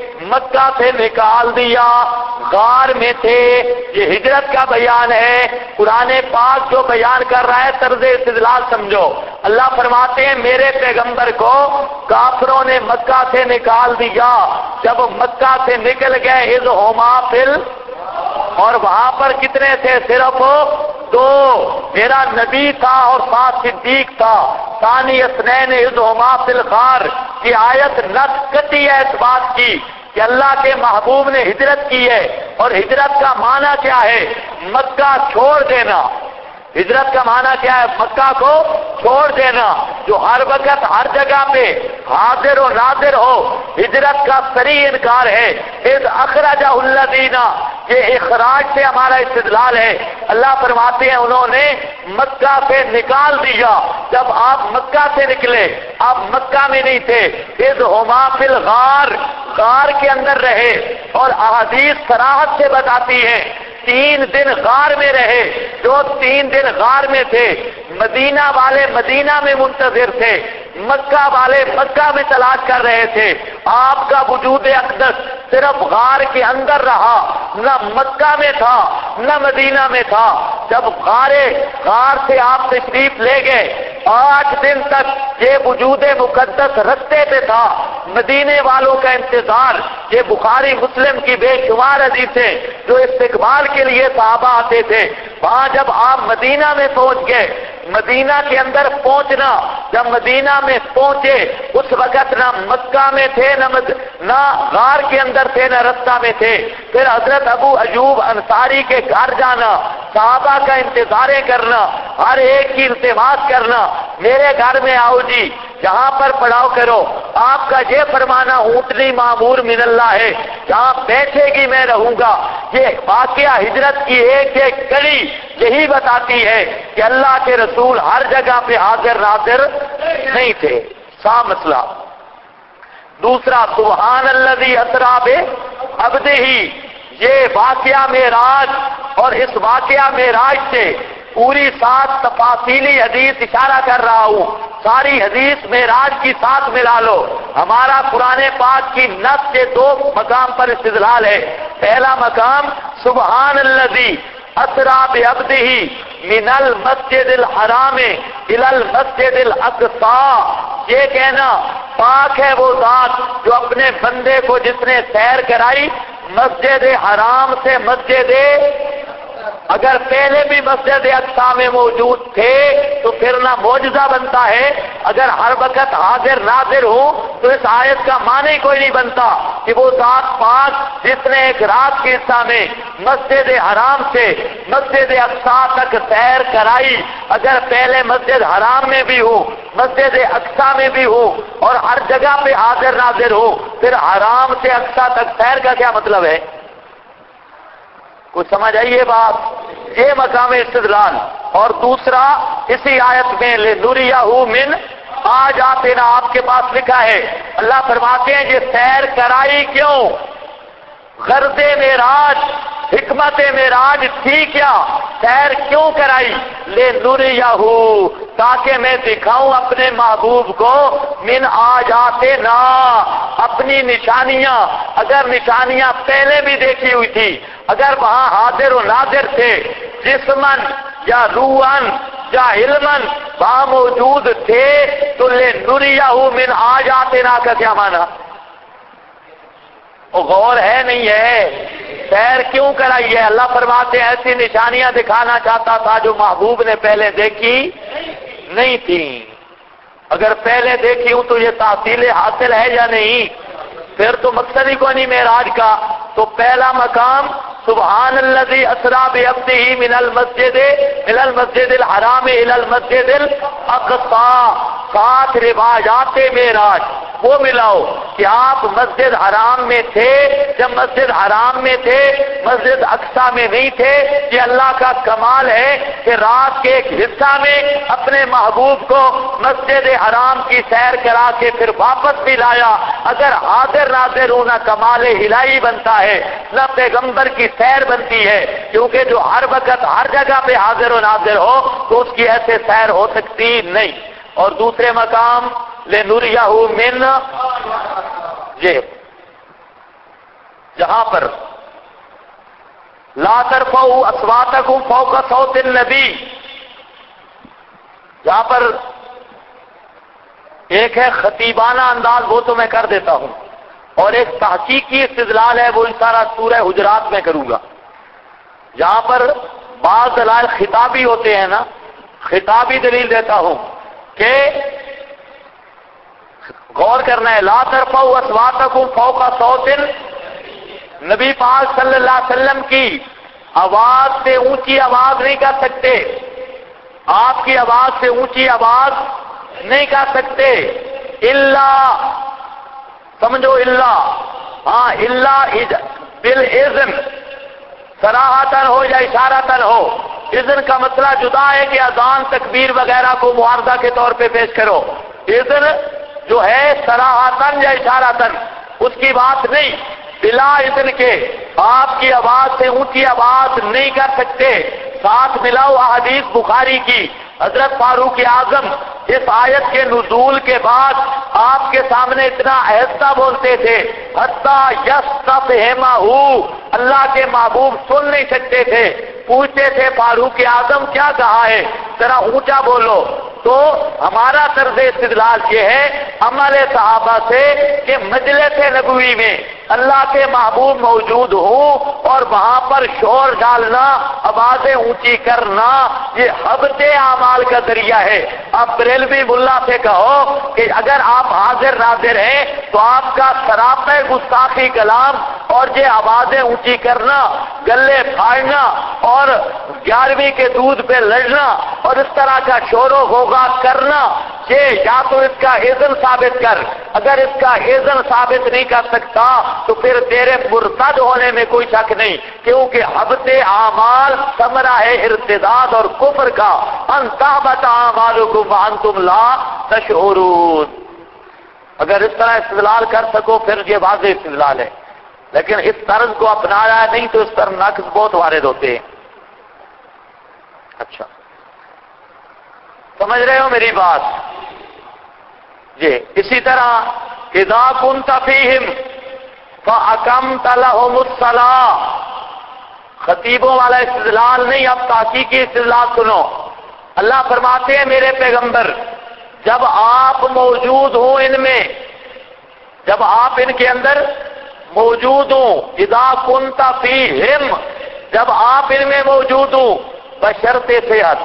مکہ سے نکال دیا، غار میں تھے. یہ ہجرت کا بیان ہے. قرآن پاک جو بیان کر رہا ہے طرز استدلال سمجھو. اللہ فرماتے ہیں میرے پیغمبر کو کافروں نے مکہ سے نکال دیا. جب مکہ سے نکل گئے، اذ ہما فل، اور وہاں پر کتنے تھے؟ صرف دو. میرا نبی تھا اور ساتھ صدیق تھا. ثانی اثنین اذ ہما فی الغار کی آیت نص کرتی ہے اس بات کی کہ اللہ کے محبوب نے ہجرت کی ہے. اور ہجرت کا معنی کیا ہے؟ مکہ چھوڑ دینا. ہجرت کا معنی کیا ہے؟ مکہ کو چھوڑ دینا. جو ہر وقت ہر جگہ پہ حاضر و ناظر ہو، ہجرت کا صریح انکار ہے. اذ اخرجہ الذین، یہ اخراج سے ہمارا استدلال ہے. اللہ فرماتے ہیں انہوں نے مکہ سے نکال دیا. جب آپ مکہ سے نکلے، آپ مکہ میں نہیں تھے. اذ ہما فی الغار، غار کے اندر رہے. اور احادیث صراحت سے بتاتی ہیں 3 دن غار میں رہے. جو 3 دن غار میں تھے، مدینہ والے مدینہ میں منتظر تھے، مکہ والے مکہ میں تلاش کر رہے تھے. آپ کا وجود اقدس صرف غار کے اندر رہا، نہ مکہ میں تھا نہ مدینہ میں تھا. جب غار سے آپ تشریف لے گئے، 8 دن تک یہ وجود مقدس رستے پہ تھا. مدینے والوں کا انتظار، یہ بخاری مسلم کی بے شمار حدیثیں جو استقبال کے لیے صحابہ آتے تھے. وہاں جب آپ مدینہ میں پہنچ گئے، مدینہ کے اندر پہنچنا، جب مدینہ میں پہنچے اس وقت نہ مکہ میں تھے، نہ غار کے اندر تھے، نہ رستہ میں تھے. پھر حضرت ابو ایوب انصاری کے گھر جانا، صحابہ کا انتظاریں کرنا، ہر ایک کی التماس کرنا، میرے گھر میں آؤ جی، جہاں پر پڑاؤ کرو. آپ کا یہ فرمانا اونٹنی معمور من اللہ ہے، جہاں بیٹھے گی میں رہوں گا. یہ واقعہ ہجرت کی ایک ایک کڑی یہی بتاتی ہے کہ اللہ کے رسول ہر جگہ پہ حاضر ناظر نہیں تھے. صاف مسئلہ. دوسرا، سبحان الذی اسری بعبدہ، یہ واقعہ معراج، اور اس واقعہ معراج سے پوری 7 تفاصیلی حدیث اشارہ کر رہا ہوں. ساری حدیث معراج کی ساتھ ملا لو. ہمارا قرآن پاک کی نص کے 2 مقام پر استدلال ہے. پہلا مقام سبحان الذی اسری بعبدہ من المسجد الحرام الی المسجد الاقصی، یہ کہنا پاک ہے وہ ذات جو اپنے بندے کو جس نے سیر کرائی مسجد حرام سے مسجد اگر پہلے بھی مسجد اقصی میں موجود تھے تو پھر نہ معجزہ بنتا ہے، اگر ہر وقت حاضر ناظر ہوں تو اس آیت کا معنی کوئی نہیں بنتا کہ وہ ذات پاک جس نے ایک رات کے حصہ میں مسجد حرام سے مسجد اقصی تک سیر کرائی، اگر پہلے مسجد حرام میں بھی ہو، مسجد اقصی میں بھی ہو اور ہر جگہ پہ حاضر ناظر ہو، پھر حرام سے اقصی تک سیر کا کیا مطلب ہے؟ کچھ سمجھ آئیے بات؟ یہ مقام استدلال۔ اور دوسرا اسی آیت میں لِنُرِيَهُ مِنْ آیاتِنَا، آپ کے پاس لکھا ہے، اللہ فرماتے ہیں یہ سیر کرائی کیوں؟ غرض معراج، حکمت معراج تھی کیا؟ سیر کیوں کرائی؟ لِنُرِيَهُ، تاکہ میں دکھاؤں اپنے محبوب کو من آیاتنا، اپنی نشانیاں۔ اگر نشانیاں پہلے بھی دیکھی ہوئی تھی، اگر وہاں حاضر و ناظر تھے، جسمن یا روحن یا علمن وہاں موجود تھے، تو لِنُرِيَهُ مِنْ آیاتنا کا کیا معنی؟ وہ غور ہے نہیں ہے؟ سیر کیوں کرائی ہے؟ اللہ فرماتے ہیں ایسی نشانیاں دکھانا چاہتا تھا جو محبوب نے پہلے دیکھی نہیں تھی۔ اگر پہلے دیکھی ہوں تو یہ تحصیل حاصل ہے یا نہیں؟ پھر تو مقصد ہی کوئی نہیں معراج کا۔ تو پہلا مقام سبحان الذی اسری بعبدہ من المسجد الحرام الی المسجد الاقصی، ساتھ روایات معراج وہ ملاؤ کہ آپ مسجد حرام میں تھے، جب مسجد حرام میں تھے مسجد اقصی میں نہیں تھے۔ یہ اللہ کا کمال ہے کہ رات کے ایک حصہ میں اپنے محبوب کو مسجد حرام کی سیر کرا کے پھر واپس بھی لایا۔ اگر حاضر ناظر ہونا کمال الہی بنتا ہے، نہ پیغمبر کی سیر بنتی ہے، کیونکہ جو ہر وقت ہر جگہ پہ حاضر و ناظر ہو تو اس کی ایسے سیر ہو سکتی نہیں۔ اور دوسرے مقام لِنُرِيَهُ مِنْ، یہ جہاں پر لا ترفعوا اصواتکم فوق صوت النبی، جہاں پر ایک ہے خطیبانہ انداز، وہ تو میں کر دیتا ہوں، اور ایک تحقیقی استدلال ہے، وہ اشارہ سورہ حجرات میں کروں گا۔ جہاں پر بعض دلائل خطابی ہوتے ہیں نا، خطابی دلیل دیتا ہوں کہ غور کرنا ہے، لا ترفعوا اصواتکم فوق صوت، نبی پاک صلی اللہ علیہ وسلم کی آواز سے اونچی آواز نہیں کر سکتے، آپ کی آواز سے اونچی آواز نہیں کر سکتے، الا، سمجھو الا، ہاں الا بالاذن، صراحتاً ہو یا اشارتاً ہو۔ اذن کا مسئلہ جدا ہے کہ اذان تکبیر وغیرہ کو معارضہ کے طور پہ پیش کرو، اذن جو ہے صراحتاً یا اشارتاً اس کی بات نہیں، بلا اذن کے آپ کی آواز سے اونچی آواز نہیں کر سکتے۔ ساتھ ملاؤ احادیث بخاری کی، حضرت فاروق اعظم اس آیت کے نزول کے بعد آپ کے سامنے اتنا آہستہ بولتے تھے، حتی یستفہمہ، اللہ کے محبوب سن نہیں سکتے تھے، پوچھتے تھے فاروق اعظم کیا کہا ہے، ذرا اونچا بولو۔ تو ہمارا طرز استدلال یہ ہے عمل صحابہ سے کہ مجلس نبوی میں اللہ کے محبوب موجود ہوں اور وہاں پر شور ڈالنا، آوازیں اونچی کرنا، یہ حبط اعمال کا ذریعہ ہے۔ آپ بریلوی ملا سے کہو کہ اگر آپ حاضر ناظر ہیں تو آپ کا سراپے گستاخی کلام اور یہ آوازیں اونچی کرنا، گلے پھاڑنا اور 11ویں کے دودھ پہ لڑنا اور اس طرح کا شور و غوغا کرنا، یہ یا تو اس کا اذن ثابت کر، اگر اس کا اذن ثابت نہیں کر سکتا تو پھر تیرے مرتد ہونے میں کوئی شک نہیں، کیونکہ حبط اعمال ثمرہ ہے ارتداد اور کفر کا، ان تحبط اعمالکم وانتم لا تشعرون۔ اگر اس طرح استدلال کر سکو پھر یہ واضح استدلال ہے، لیکن اس طرز کو اپنایا نہیں تو اس پر نقص بہت وارد ہوتے ہیں۔ اچھا سمجھ رہے ہو میری بات؟ جی اسی طرح اذا كنت فيهم فاقمت لهم الصلاة، خطیبوں والا استدلال نہیں، اب تحقیقی استدلال سنو۔ اللہ فرماتے ہیں میرے پیغمبر جب آپ موجود ہوں ان میں، جب آپ ان کے اندر موجود ہوں، اذا كنت فيهم، جب آپ ان میں موجود ہوں بشرط صحت،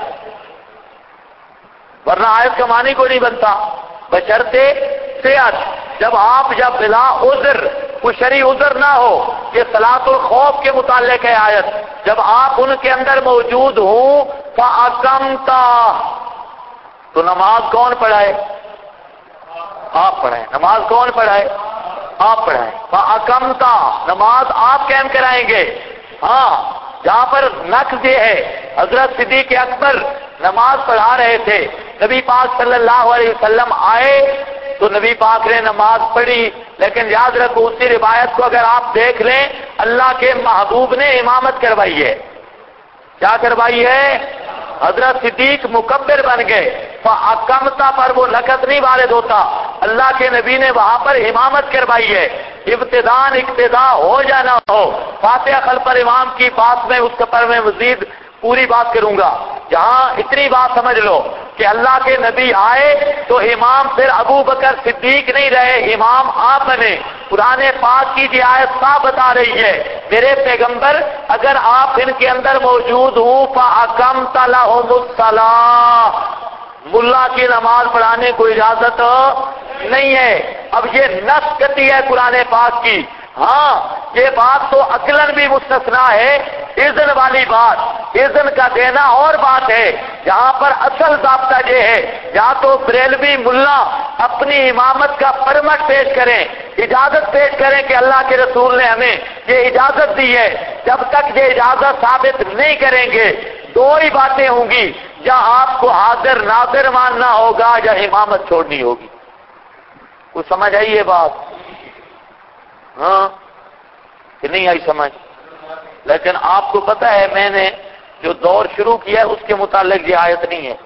ورنہ آیت کا معنی کوئی نہیں بنتا، بشرط صحت، جب بلا عذر، کوئی شرعی عذر نہ ہو، یہ صلاۃ الخوف کے متعلق ہے آیت، جب آپ ان کے اندر موجود ہوں فَأَقَمْتَ، تو نماز کون پڑھائے؟ آپ پڑھائیں۔ نماز کون پڑھائے؟ آپ پڑھائیں۔ فَأَقَمْتَ، نماز آپ قائم کرائیں گے۔ ہاں، جہاں پر نقض یہ ہے، حضرت صدیق اکبر نماز پڑھا رہے تھے، نبی پاک صلی اللہ علیہ وسلم آئے تو نبی پاک نے نماز پڑھی، لیکن یاد رکھو اسی روایت کو اگر آپ دیکھ لیں، اللہ کے محبوب نے امامت کروائی ہے۔ کیا کروائی ہے؟ حضرت صدیق مکبر بن گئے، فَأَقَمْتَ پر وہ لغت نہیں وارد ہوتا، اللہ کے نبی نے وہاں پر امامت کروائی ہے۔ ابتدان اقتدا ہو یا نہ ہو، فاتحہ خلف امام کی بات میں اس پر میں مزید پوری بات کروں گا، جہاں اتنی بات سمجھ لو کہ اللہ کے نبی آئے تو امام پھر ابو بکر صدیق نہیں رہے، امام آپ بنے۔ قرآن پاک کی یہ آیت صاف بتا رہی ہے، میرے پیغمبر اگر آپ ان کے اندر موجود ہوں فَأَقَمْتَ لَهُمُ الصَّلَاةَ، ملا کی نماز پڑھانے کو اجازت نہیں ہے۔ اب یہ نص قطعی ہے قرآن پاک کی، ہاں یہ بات تو عقلاً بھی مستثنا ہے، اذن والی بات، اذن کا دینا اور بات ہے، یہاں پر اصل ضابطہ یہ ہے، یا تو بریلوی ملا اپنی امامت کا پرمٹ پیش کریں، اجازت پیش کریں کہ اللہ کے رسول نے ہمیں یہ اجازت دی ہے، جب تک یہ اجازت ثابت نہیں کریں گے دو ہی باتیں ہوں گی، یا آپ کو حاضر ناظر ماننا ہوگا یا امامت چھوڑنی ہوگی۔ کچھ سمجھ آئی یہ بات؟ ہاں کہ نہیں آئی سمجھ؟ لیکن آپ کو پتہ ہے میں نے جو دور شروع کیا ہے اس کے متعلق یہ آیت نہیں ہے،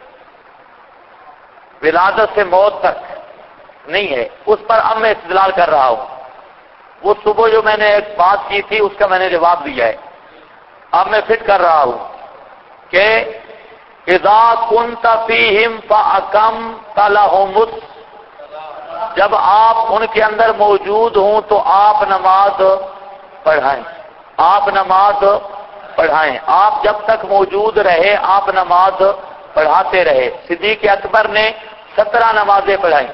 ولادت سے موت تک نہیں ہے، اس پر اب میں استدلال کر رہا ہوں۔ وہ صبح جو میں نے ایک بات کی تھی اس کا میں نے جواب دیا ہے، اب میں فٹ کر رہا ہوں کہ اذا كنت فيهم فأقمت لهم الصلاة، جب آپ ان کے اندر موجود ہوں تو آپ نماز پڑھائیں، آپ نماز پڑھائیں، آپ جب تک موجود رہے آپ نماز پڑھاتے رہے۔ صدیق اکبر نے 17 نمازیں پڑھائیں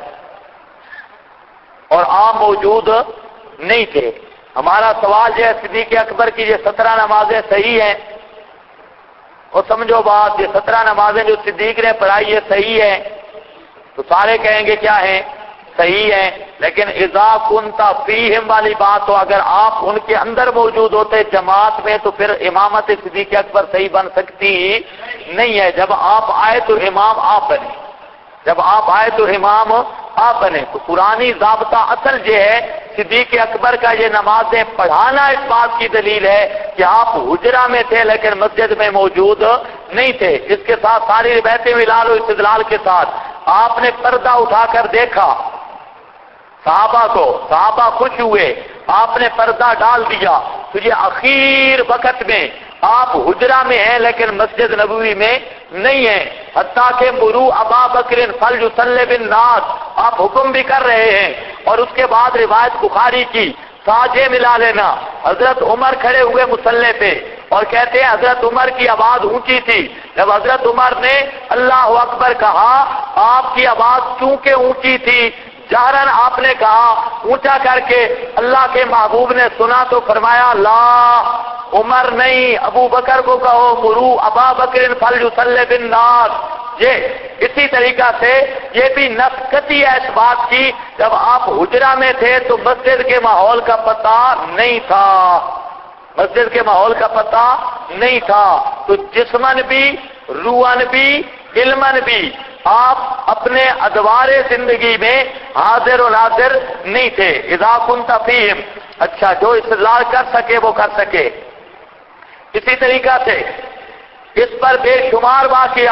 اور آپ موجود نہیں تھے۔ ہمارا سوال یہ ہے صدیق اکبر کی یہ 17 نمازیں صحیح ہیں؟ اور سمجھو بات، یہ 17 نمازیں جو صدیق نے پڑھائی یہ صحیح ہیں؟ تو سارے کہیں گے کیا ہیں؟ صحیح ہے، لیکن اذا كنت فيهم والی بات تو اگر آپ ان کے اندر موجود ہوتے جماعت میں تو پھر امامت صدیق اکبر صحیح بن سکتی نہیں ہے۔ جب آپ آئے تو امام آپ بنے، جب آپ آئے تو امام آپ بنے۔ تو قرآنی ضابطہ اصل یہ ہے، صدیق اکبر کا یہ نمازیں پڑھانا اس بات کی دلیل ہے کہ آپ حجرہ میں تھے لیکن مسجد میں موجود نہیں تھے۔ اس کے ساتھ ساری روایتیں ملا لو استدلال کے ساتھ، آپ نے پردہ اٹھا کر دیکھا صحابہ کو، صحابہ خوش ہوئے، آپ نے پردہ ڈال دیا، تو یہ اخیر وقت میں آپ حجرہ میں ہیں لیکن مسجد نبوی میں نہیں ہیں، حتیٰ کہ مرو ابا بکر فلیصلی بالناس آپ حکم بھی کر رہے ہیں۔ اور اس کے بعد روایت بخاری کی ساجے ملا لینا، حضرت عمر کھڑے ہوئے مصلی پہ اور کہتے ہیں حضرت عمر کی آواز اونچی تھی، جب حضرت عمر نے اللہ اکبر کہا آپ کی آواز چونکہ اونچی تھی، جہرن آپ نے کہا اونچا کر کے، اللہ کے محبوب نے سنا تو فرمایا لا، عمر نہیں ابو بکر کو کہو، مرو ابا بکر فلیصلی بالناس۔ یہ اسی طریقہ سے یہ بھی نص قطعی ہے اس بات کی، جب آپ حجرہ میں تھے تو مسجد کے ماحول کا پتہ نہیں تھا، مسجد کے ماحول کا پتہ نہیں تھا، تو جسمن بھی روحن بھی علمن بھی آپ اپنے ادوار زندگی میں حاضر و ناظر نہیں تھے۔ اذا كنت فيهم، اچھا جو استدلال کر سکے وہ کر سکے۔ اسی طریقہ سے اس پر بے شمار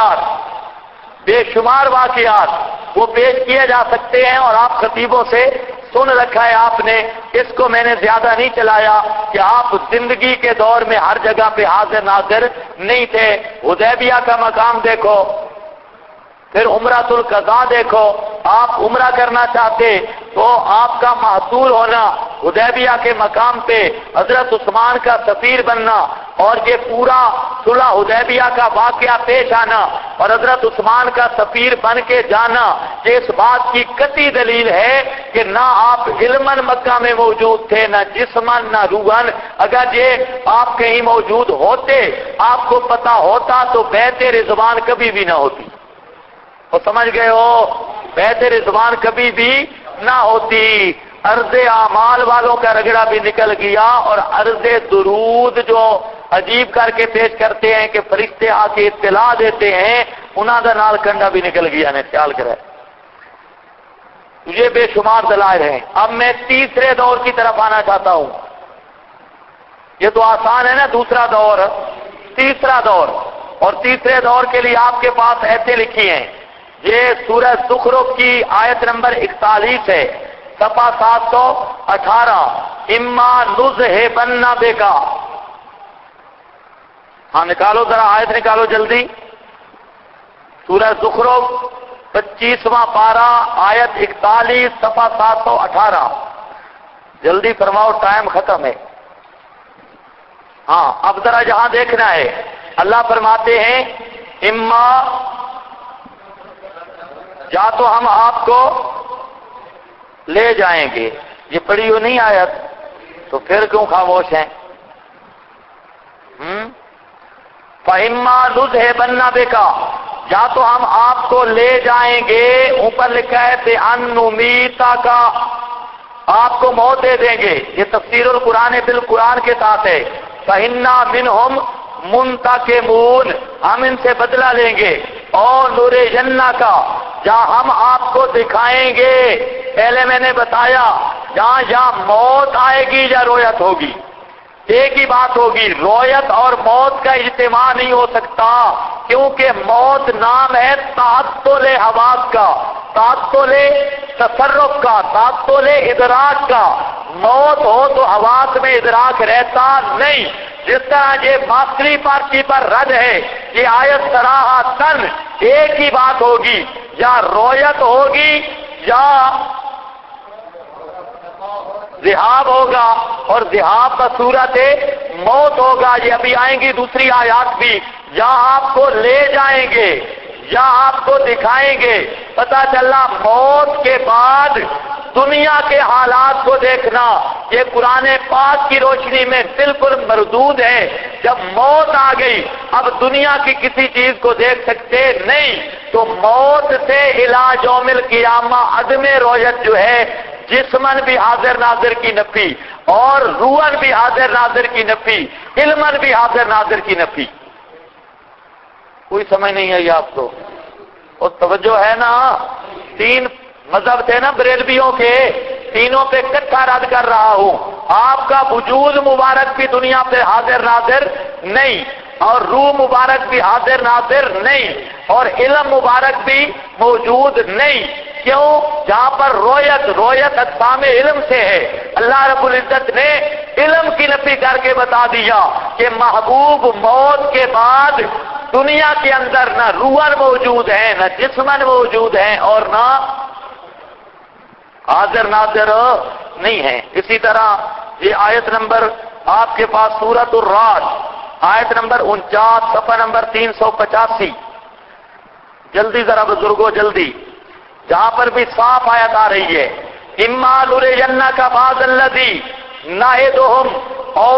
واقعات وہ پیش کیے جا سکتے ہیں، اور آپ خطیبوں سے سن رکھا ہے آپ نے، اس کو میں نے زیادہ نہیں چلایا کہ آپ زندگی کے دور میں ہر جگہ پہ حاضر ناظر نہیں تھے۔ حدیبیہ کا مقام دیکھو، پھر عمرۃ القضاء دیکھو، آپ عمرہ کرنا چاہتے تو آپ کا محصول ہونا حدیبیہ کے مقام پہ حضرت عثمان کا سفیر بننا اور یہ پورا صلح حدیبیہ کا واقعہ پیش آنا اور حضرت عثمان کا سفیر بن کے جانا، یہ اس بات کی قطعی دلیل ہے کہ نہ آپ علماً مکہ میں موجود تھے، نہ جسماً نہ روحاً۔ اگر یہ آپ کہیں موجود ہوتے، آپ کو پتا ہوتا تو بیعت رضوان کبھی بھی نہ ہوتی۔ وہ سمجھ گئے ہو؟ بیعت رضوان کبھی بھی نہ ہوتی۔ عرض اعمال والوں کا رگڑا بھی نکل گیا، اور عرض درود جو عجیب کر کے پیش کرتے ہیں کہ فرشتے آ کے اطلاع دیتے ہیں، انہاں دا نال کنڈا بھی نکل گیا نے، خیال کرے۔ یہ بے شمار دلائل ہیں۔ اب میں تیسرے دور کی طرف آنا چاہتا ہوں۔ یہ تو آسان ہے نا، دوسرا دور، تیسرا دور، اور تیسرے دور کے لیے آپ کے پاس ایسے لکھی ہیں۔ یہ سورہ زخرف کی آیت نمبر 41 ہے، صفحہ 718، اما نذہبن بک۔ ہاں نکالو ذرا، آیت نکالو جلدی۔ سورہ زخرف 25واں پارہ، آیت 41، صفحہ 718۔ جلدی فرماؤ، ٹائم ختم ہے۔ ہاں اب ذرا جہاں دیکھنا ہے، اللہ فرماتے ہیں اما، یا تو ہم آپ کو لے جائیں گے۔ یہ پڑھی ہو نہیں آیت، تو پھر کیوں خاموش ہیں؟ فَإِمَّا نُذْهِبَنَّ بِكَ، یا تو ہم آپ کو لے جائیں گے، اوپر لکھا ہے بِأَن نُمِيتَكَ، آپ کو موت دے دیں گے۔ یہ تفسیر القرآن بالقرآن کے ساتھ ہے۔ فَإِنَّا مِنْهُمْ مُنْتَقِمُونَ، ہم ان سے بدلہ لیں گے۔ اور نُرِيَنَّكَ، جہاں ہم آپ کو دکھائیں گے، پہلے میں نے بتایا جہاں موت آئے گی یا رویت ہوگی، ایک ہی بات ہوگی، رویت اور موت کا اجتماع نہیں ہو سکتا، کیونکہ موت نام ہے تعطل حواس کا، تعطل تصرف کا، تعطل ادراک کا۔ موت ہو تو حواس میں ادراک رہتا نہیں۔ جس طرح یہ ماسٹری پارٹی پر رد ہے، یہ آیت صراحتاً ایک ہی بات ہوگی، یا رویت ہوگی یا ذہاب ہوگا، اور ذہاب بصورت موت ہوگا۔ یہ ابھی آئیں گی دوسری آیات بھی، یا آپ کو لے جائیں گے یا آپ کو دکھائیں گے۔ پتہ چلا موت کے بعد دنیا کے حالات کو دیکھنا، یہ قرآن پاک کی روشنی میں بالکل مردود ہے۔ جب موت آ گئی، اب دنیا کی کسی چیز کو دیکھ سکتے نہیں، تو موت سے الی یوم القیامہ عدم رویت جو ہے، جسمن بھی حاضر ناظر کی نفی، اور روحن بھی حاضر ناظر کی نفی، علمن بھی حاضر ناظر کی نفی۔ کوئی سمجھ نہیں آئی آپ کو؟ اور توجہ ہے نا، تین مذہب تھے نا بریلویوں کے، تینوں پہ اکٹھا رد کر رہا ہوں۔ آپ کا وجود مبارک بھی دنیا پہ حاضر ناظر نہیں، اور روح مبارک بھی حاضر ناظر نہیں، اور علم مبارک بھی موجود نہیں۔ کیوں؟ جہاں پر رویت اقسام علم سے ہے، اللہ رب العزت نے علم کی نفی کر کے بتا دیا کہ محبوب موت کے بعد دنیا کے اندر نہ روحن موجود ہیں، نہ جسمن موجود ہیں، اور نہ حاضر ناظر نہیں ہیں۔ اسی طرح یہ آیت نمبر آپ کے پاس سورۃ الرعد، آیت نمبر 49، صفحہ نمبر 385، جلدی ذرا بزرگوں جلدی، جہاں پر بھی صاف آیت آ رہی ہے، اما نُرِيَنَّكَ بَعْضَ الَّذِي نَعِدُهُمْ أَوْ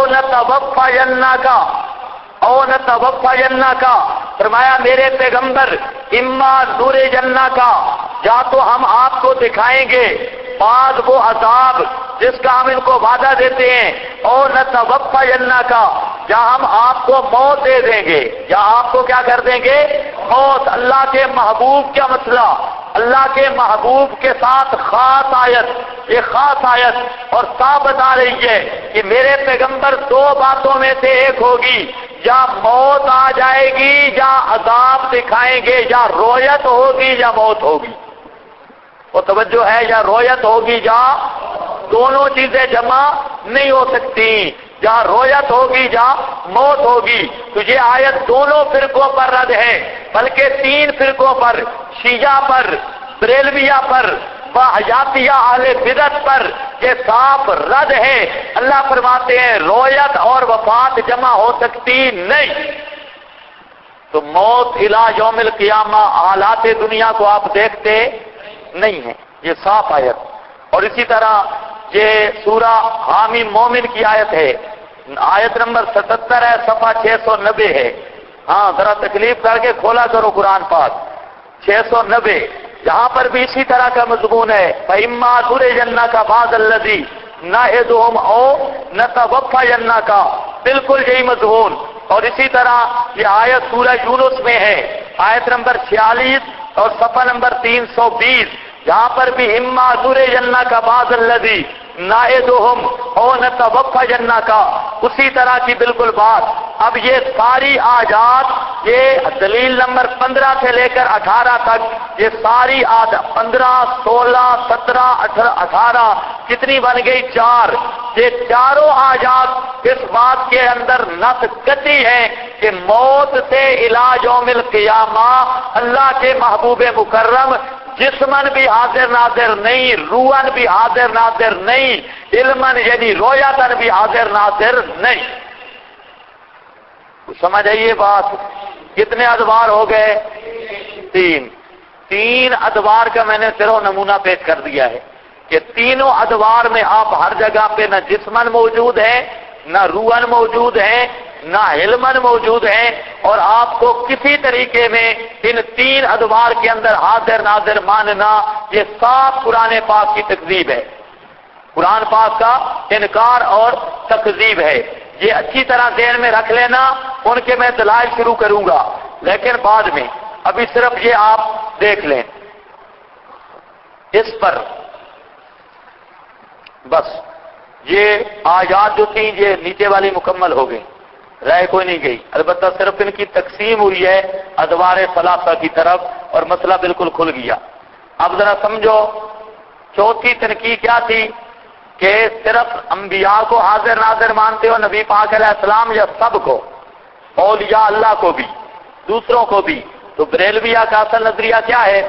نَتَوَفَّيَنَّكَ، فرمایا میرے پیغمبر اما نُرِيَنَّكَ، یا تو ہم آپ کو دکھائیں گے بعض وہ عذاب جس کا ہم ان کو وعدہ دیتے ہیں، اور نَتَوَفَّيَنَّكَ، یا ہم آپ کو موت دے دیں گے، یا آپ کو کیا کر دیں گے؟ موت۔ اللہ کے محبوب کا مسئلہ، اللہ کے محبوب کے ساتھ خاص آیت، یہ خاص آیت، اور صاحب بتا رہی ہے کہ میرے پیغمبر دو باتوں میں سے ایک ہوگی، یا موت آ جائے گی یا عذاب دکھائیں گے، یا رویت ہوگی یا موت ہوگی۔ وہ توجہ ہے، یا رویت ہوگی یا، دونوں چیزیں جمع نہیں ہو سکتی، یا رویت ہوگی یا موت ہوگی۔ تو یہ آیت دونوں فرقوں پر رد ہے، بلکہ تین فرقوں پر، شیعہ پر، بریلویہ پر، باحیاتیہ اہل بدعت پر یہ صاف رد ہے۔ اللہ فرماتے ہیں رویت اور وفات جمع ہو سکتی نہیں۔ تو موت الی یوم القیامہ حالات دنیا کو آپ دیکھتے نہیں ہیں، یہ صاف آیت۔ اور اسی طرح یہ سورہ حامیم مومن کی آیت ہے، آیت نمبر 77 ہے، صفحہ 690 ہے۔ ہاں ذرا تکلیف کر کے کھولا کرو قرآن پاک، 690، یہاں پر بھی اسی طرح کا مضمون ہے، فَإِمَّا نُرِيَنَّكَ بَعْضَ الَّذِي نَعِدُهُمْ أَوْ نَتَوَفَّيَنَّكَ، بالکل یہی مضمون۔ اور اسی طرح یہ آیت سورہ یونس میں ہے، آیت نمبر 46 اور صفحہ نمبر 320، یہاں پر بھی اِمَّا نُرِيَنَّكَ بَعْضَ الَّذِي نَعِدُهُمْ أَوْ نَتَوَفَّيَنَّكَ، اسی طرح کی بالکل بات۔ اب یہ ساری آیات، یہ دلیل نمبر 15 سے لے کر 18 تک، یہ ساری آیات 15، 16، 17، 18 کتنی بن گئی؟ 4۔ یہ چاروں آیات اس بات کے اندر نص قطعی ہے کہ موت سے الی یوم القیامہ اللہ کے محبوب مکرم جسمن بھی حاضر ناظر نہیں، روحن بھی حاضر ناظر نہیں، علمن یعنی رویاتن بھی حاضر ناظر نہیں۔ سمجھ آئیے بات؟ کتنے ادوار ہو گئے؟ 3 ادوار کا میں نے صرف نمونہ پیش کر دیا ہے کہ تینوں ادوار میں آپ ہر جگہ پہ نہ جسمن موجود ہے، نہ روحن موجود ہے، نہ علمن موجود ہے، اور آپ کو کسی طریقے میں ان 3 ادوار کے اندر حاضر ناظر ماننا یہ صاف قرآن پاک کی تکذیب ہے، قرآن پاک کا انکار اور تکذیب ہے۔ یہ اچھی طرح ذہن میں رکھ لینا، ان کے میں دلائل شروع کروں گا لیکن بعد میں، ابھی صرف یہ آپ دیکھ لیں اس پر بس۔ یہ آیات جو تھیں یہ نیچے والی مکمل ہو گئی، رہ کوئی نہیں گئی، البتہ صرف ان کی تقسیم ہوئی ہے ادوار ثلاثہ کی طرف اور مسئلہ بالکل کھل گیا۔ اب ذرا سمجھو چوتھی تنقید کیا تھی کہ صرف انبیاء کو حاضر ناظر مانتے ہو، نبی پاک علیہ السلام، یا سب کو، اولیاء اللہ کو بھی، دوسروں کو بھی؟ تو بریلویہ کا اصل نظریہ کیا ہے؟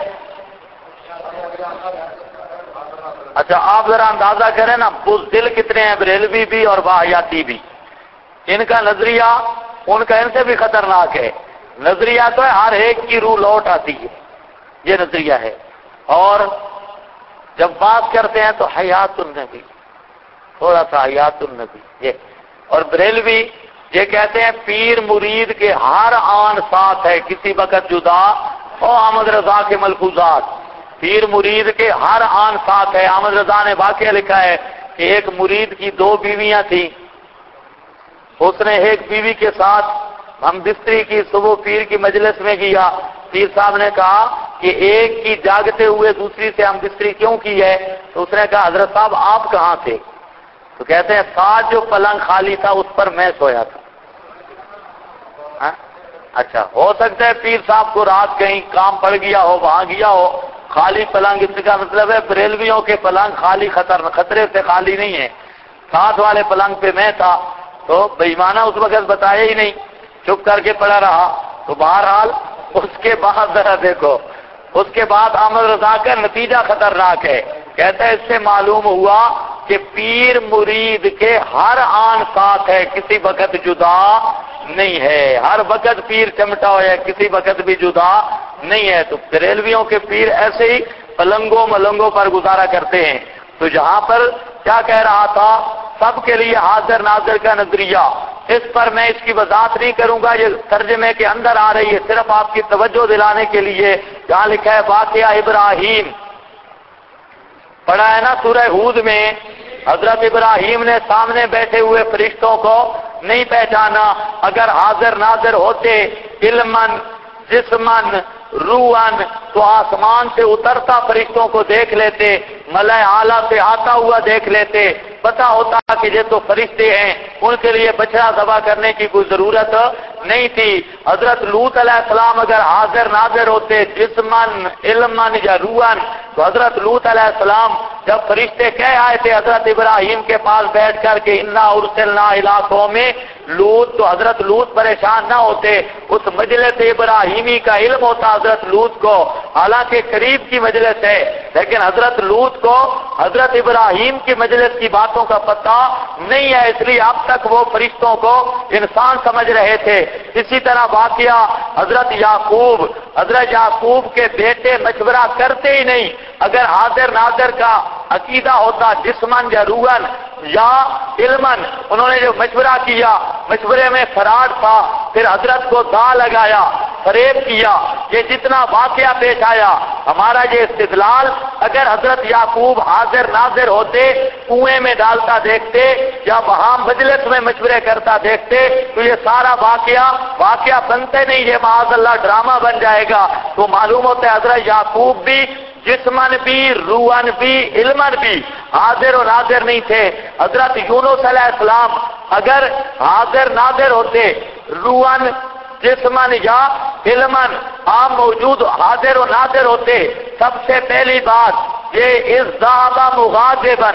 اچھا آپ ذرا اندازہ کریں نا بزدل کتنے ہیں، بریلوی بھی اور واحیاتی بھی۔ ان کا نظریہ ان کا ان سے بھی خطرناک ہے۔ نظریہ تو ہے ہر ایک کی روح لوٹ آتی ہے، یہ نظریہ ہے۔ اور جب بات کرتے ہیں تو حیات النبی، تھوڑا سا حیات النبی یہ۔ اور بریلوی یہ کہتے ہیں پیر مرید کے ہر آن ساتھ ہے، کسی وقت جدا او احمد رضا کے ملفوظات، پیر مرید کے ہر آن ساتھ ہے۔ احمد رضا نے واقعہ لکھا ہے کہ ایک مرید کی 2 بیویاں تھیں، اس نے ایک بیوی کے ساتھ ہم بستری کی، صبح پیر کی مجلس میں گیا، پیر صاحب نے کہا کہ ایک کی جاگتے ہوئے دوسری سے ہم بستری کیوں کی ہے؟ تو اس نے کہا حضرت صاحب آپ کہاں تھے؟ تو کہتے ہیں ساتھ جو پلنگ خالی تھا اس پر میں سویا تھا۔ اچھا ہو سکتا ہے پیر صاحب کو رات کہیں کام پڑ گیا ہو، وہاں گیا ہو، خالی پلنگ، اس کا مطلب ہے بریلویوں کے پلنگ خالی خطرے سے خالی نہیں ہے، ساتھ والے پلنگ پہ میں تھا۔ تو بےایمانہ اس وقت بتایا ہی نہیں، چپ کر کے پڑا رہا۔ تو بہرحال اس کے بعد ذرا دیکھو، اس کے بعد احمد رضا کا نتیجہ خطرناک ہے، کہتا ہے اس سے معلوم ہوا کہ پیر مرید کے ہر آن ساتھ ہے، کسی وقت جدا نہیں ہے، ہر وقت پیر چمٹا ہوا ہے، کسی وقت بھی جدا نہیں ہے۔ تو بریلویوں کے پیر ایسے ہی پلنگوں ملنگوں پر گزارا کرتے ہیں۔ تو یہاں پر کیا کہہ رہا تھا، سب کے لیے حاضر ناظر کا نظریہ، اس پر میں اس کی وضاحت نہیں کروں گا، یہ ترجمے کے اندر آ رہی ہے، صرف آپ کی توجہ دلانے کے لیے۔ جہاں لکھا ہے واقعہ ابراہیم، پڑھا ہے نا سورہ ہود میں، حضرت ابراہیم نے سامنے بیٹھے ہوئے فرشتوں کو نہیں پہچانا، اگر حاضر ناظر ہوتے علمن جسمن روحن تو آسمان سے اترتا فرشتوں کو دیکھ لیتے، ملائے اعلیٰ سے آتا ہوا دیکھ لیتے، پتا ہوتا کہ یہ تو فرشتے ہیں، ان کے لیے بچڑا ذبح کرنے کی کوئی ضرورت نہیں تھی۔ حضرت لوط علیہ السلام اگر حاضر ناظر ہوتے جسمن علمن یا روحن تو حضرت لوط علیہ السلام جب فرشتے کہہ آئے تھے حضرت ابراہیم کے پاس بیٹھ کر کے انا ارسلنا الی قوم لوط، تو حضرت لوط پریشان نہ ہوتے، اس مجلس ابراہیمی کا علم ہوتا حضرت لوط کو، حالانکہ قریب کی مجلس ہے، لیکن حضرت لوط کو حضرت ابراہیم کی مجلس کی باتوں کا پتہ نہیں ہے، اس لیے اب تک وہ فرشتوں کو انسان سمجھ رہے تھے۔ اسی طرح واقعہ حضرت یعقوب کے بیٹے مشورہ کرتے ہی نہیں، اگر حاضر ناظر کا عقیدہ ہوتا جسمن یا روحن یا علمن، انہوں نے جو مشورہ کیا مشورے میں فراڈ تھا، پھر حضرت کو دا لگایا، فریب کیا، یہ جتنا واقعہ پیش آیا ہمارا یہ استدلال، اگر حضرت یعقوب حاضر ناظر ہوتے، کنویں میں ڈالتا دیکھتے یا وہاں مجلس میں مشورے کرتا دیکھتے تو یہ سارا واقعہ بنتے نہیں، یہ معاذ اللہ ڈرامہ بن جائے گا۔ تو معلوم ہوتا ہے حضرت یعقوب بھی جسمن بھی روحن بھی علمن بھی حاضر و ناظر نہیں تھے۔ حضرت یونس علیہ السلام اگر حاضر ناظر ہوتے، روحن جسمن یا علمن عام موجود حاضر و ناظر ہوتے، سب سے پہلی بات یہ اذ مغاضبا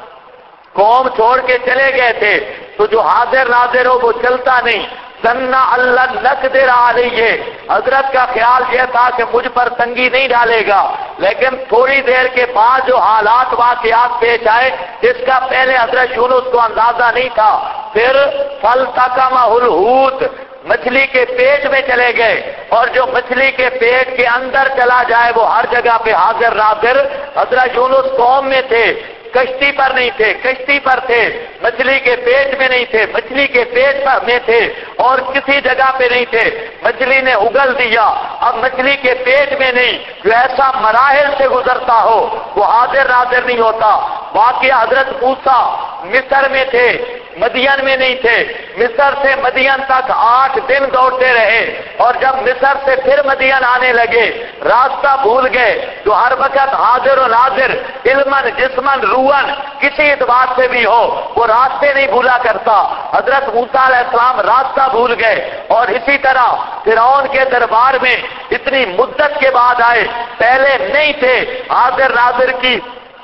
قوم چھوڑ کے چلے گئے تھے، تو جو حاضر ناظر ہو وہ چلتا نہیں۔ سنہ اللہ نقدر علیہ، حضرت کا خیال یہ تھا کہ مجھ پر تنگی نہیں ڈالے گا، لیکن تھوڑی دیر کے بعد جو حالات واقعات پیش آئے اس کا پہلے حضرت یونس کو اندازہ نہیں تھا۔ پھر فلتقمہ الحوت، مچھلی کے پیٹ میں چلے گئے، اور جو مچھلی کے پیٹ کے اندر چلا جائے وہ ہر جگہ پہ حاضر ناظر۔ حضرت یونس قوم میں تھے، کشتی پر نہیں تھے، کشتی پر تھے، مچھلی کے پیٹ میں نہیں تھے، مچھلی کے پیٹ پر میں تھے، اور کسی جگہ پہ نہیں تھے، مچھلی نے اگل دیا، اب مچھلی کے پیٹ میں نہیں، جو ایسا مراحل سے گزرتا ہو وہ حاضر ناظر نہیں ہوتا۔ واقعہ حضرت موسیٰ مصر میں تھے، مدین میں نہیں تھے، مصر سے مدین تک 8 دن دوڑتے رہے، اور جب مصر سے پھر مدین آنے لگے راستہ بھول گئے، جو ہر وقت حاضر و ناظر علمن جسمن روحن کسی اعتبار سے بھی ہو وہ راستے نہیں بھولا کرتا۔ حضرت موسیٰ علیہ السلام راستہ بھول گئے، اور اسی طرح فرعون کے دربار میں اتنی مدت کے بعد آئے، پہلے نہیں تھے، حاضر ناظر کی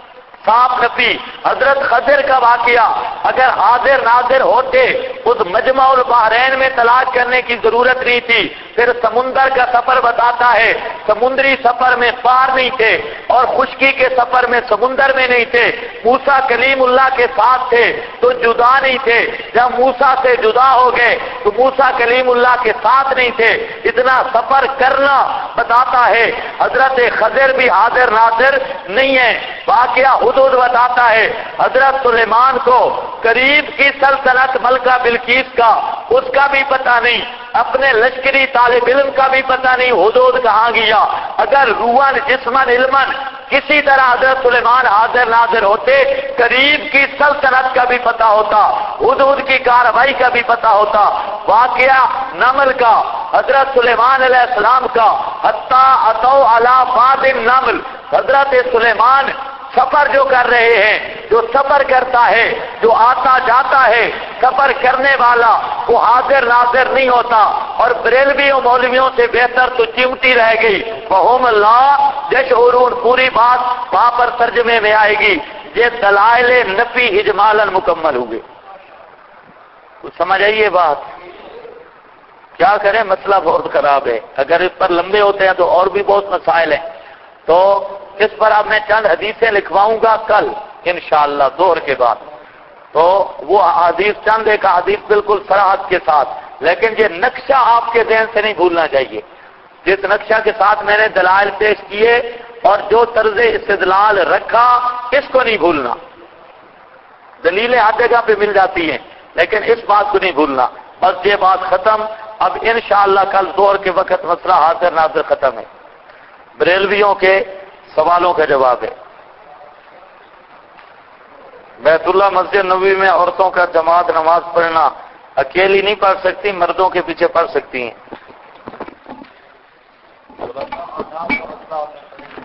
صاف نفی۔ حضرت خضر کا واقعہ اگر حاضر ناظر ہوتے اس مجمع البحرین میں تلاش کرنے کی ضرورت نہیں تھی۔ پھر سمندر کا سفر بتاتا ہے، سمندری سفر میں پار نہیں تھے، اور خشکی کے سفر میں سمندر میں نہیں تھے۔ موسیٰ کلیم اللہ کے ساتھ تھے تو جدا نہیں تھے، جب موسیٰ سے جدا ہو گئے تو موسیٰ کلیم اللہ کے ساتھ نہیں تھے۔ اتنا سفر کرنا بتاتا ہے حضرت خضر بھی حاضر ناظر نہیں ہے۔ واقعہ حدود بتاتا ہے حضرت سلیمان کو قریب کی سلطنت ملکہ بلقیس کا اس کا بھی پتہ نہیں، اپنے لشکری طالب علم کا بھی پتہ نہیں حدود کہاں گیا۔ اگر روحن جسمن علمن کسی طرح حضرت سلیمان حاضر ناظر ہوتے، قریب کی سلطنت کا بھی پتہ ہوتا، حدود کی کارروائی کا بھی پتہ ہوتا۔ واقعہ نمل کا حضرت سلیمان علیہ السلام کا حتی اتوا علی باد النمل، حضرت سلیمان سفر جو کر رہے ہیں، جو سفر کرتا ہے، جو آتا جاتا ہے، سفر کرنے والا وہ حاضر ناظر نہیں ہوتا۔ اور بریلویوں مولویوں سے بہتر تو چمٹی رہ گئی، وہم لا یشعرون، پوری بات وہاں پر ترجمے میں آئے گی، یہ دلائل نفی اجمالاً مکمل ہوئے۔ کچھ سمجھ آئیے بات؟ کیا کریں، مسئلہ بہت خراب ہے، اگر اس پر لمبے ہوتے ہیں تو اور بھی بہت مسائل ہیں، تو اس پر اب میں چند حدیثیں لکھواؤں گا کل انشاءاللہ ظہر کے بعد، تو وہ حدیث چند ایک حدیث بالکل صراحت کے ساتھ، لیکن یہ نقشہ آپ کے ذہن سے نہیں بھولنا چاہیے، جس نقشہ کے ساتھ میں نے دلائل پیش کیے اور جو طرز استدلال رکھا اس کو نہیں بھولنا۔ دلیلیں ہر جگہ پہ مل جاتی ہیں لیکن اس بات کو نہیں بھولنا۔ بس یہ بات ختم، اب انشاءاللہ کل ظہر کے وقت مسئلہ حاضر ناظر ختم ہے، بریلویوں کے سوالوں کا جواب ہے۔ بیت اللہ مسجد نبوی میں عورتوں کا جماعت نماز پڑھنا اکیلی نہیں پڑھ سکتی، مردوں کے پیچھے پڑھ سکتی ہیں۔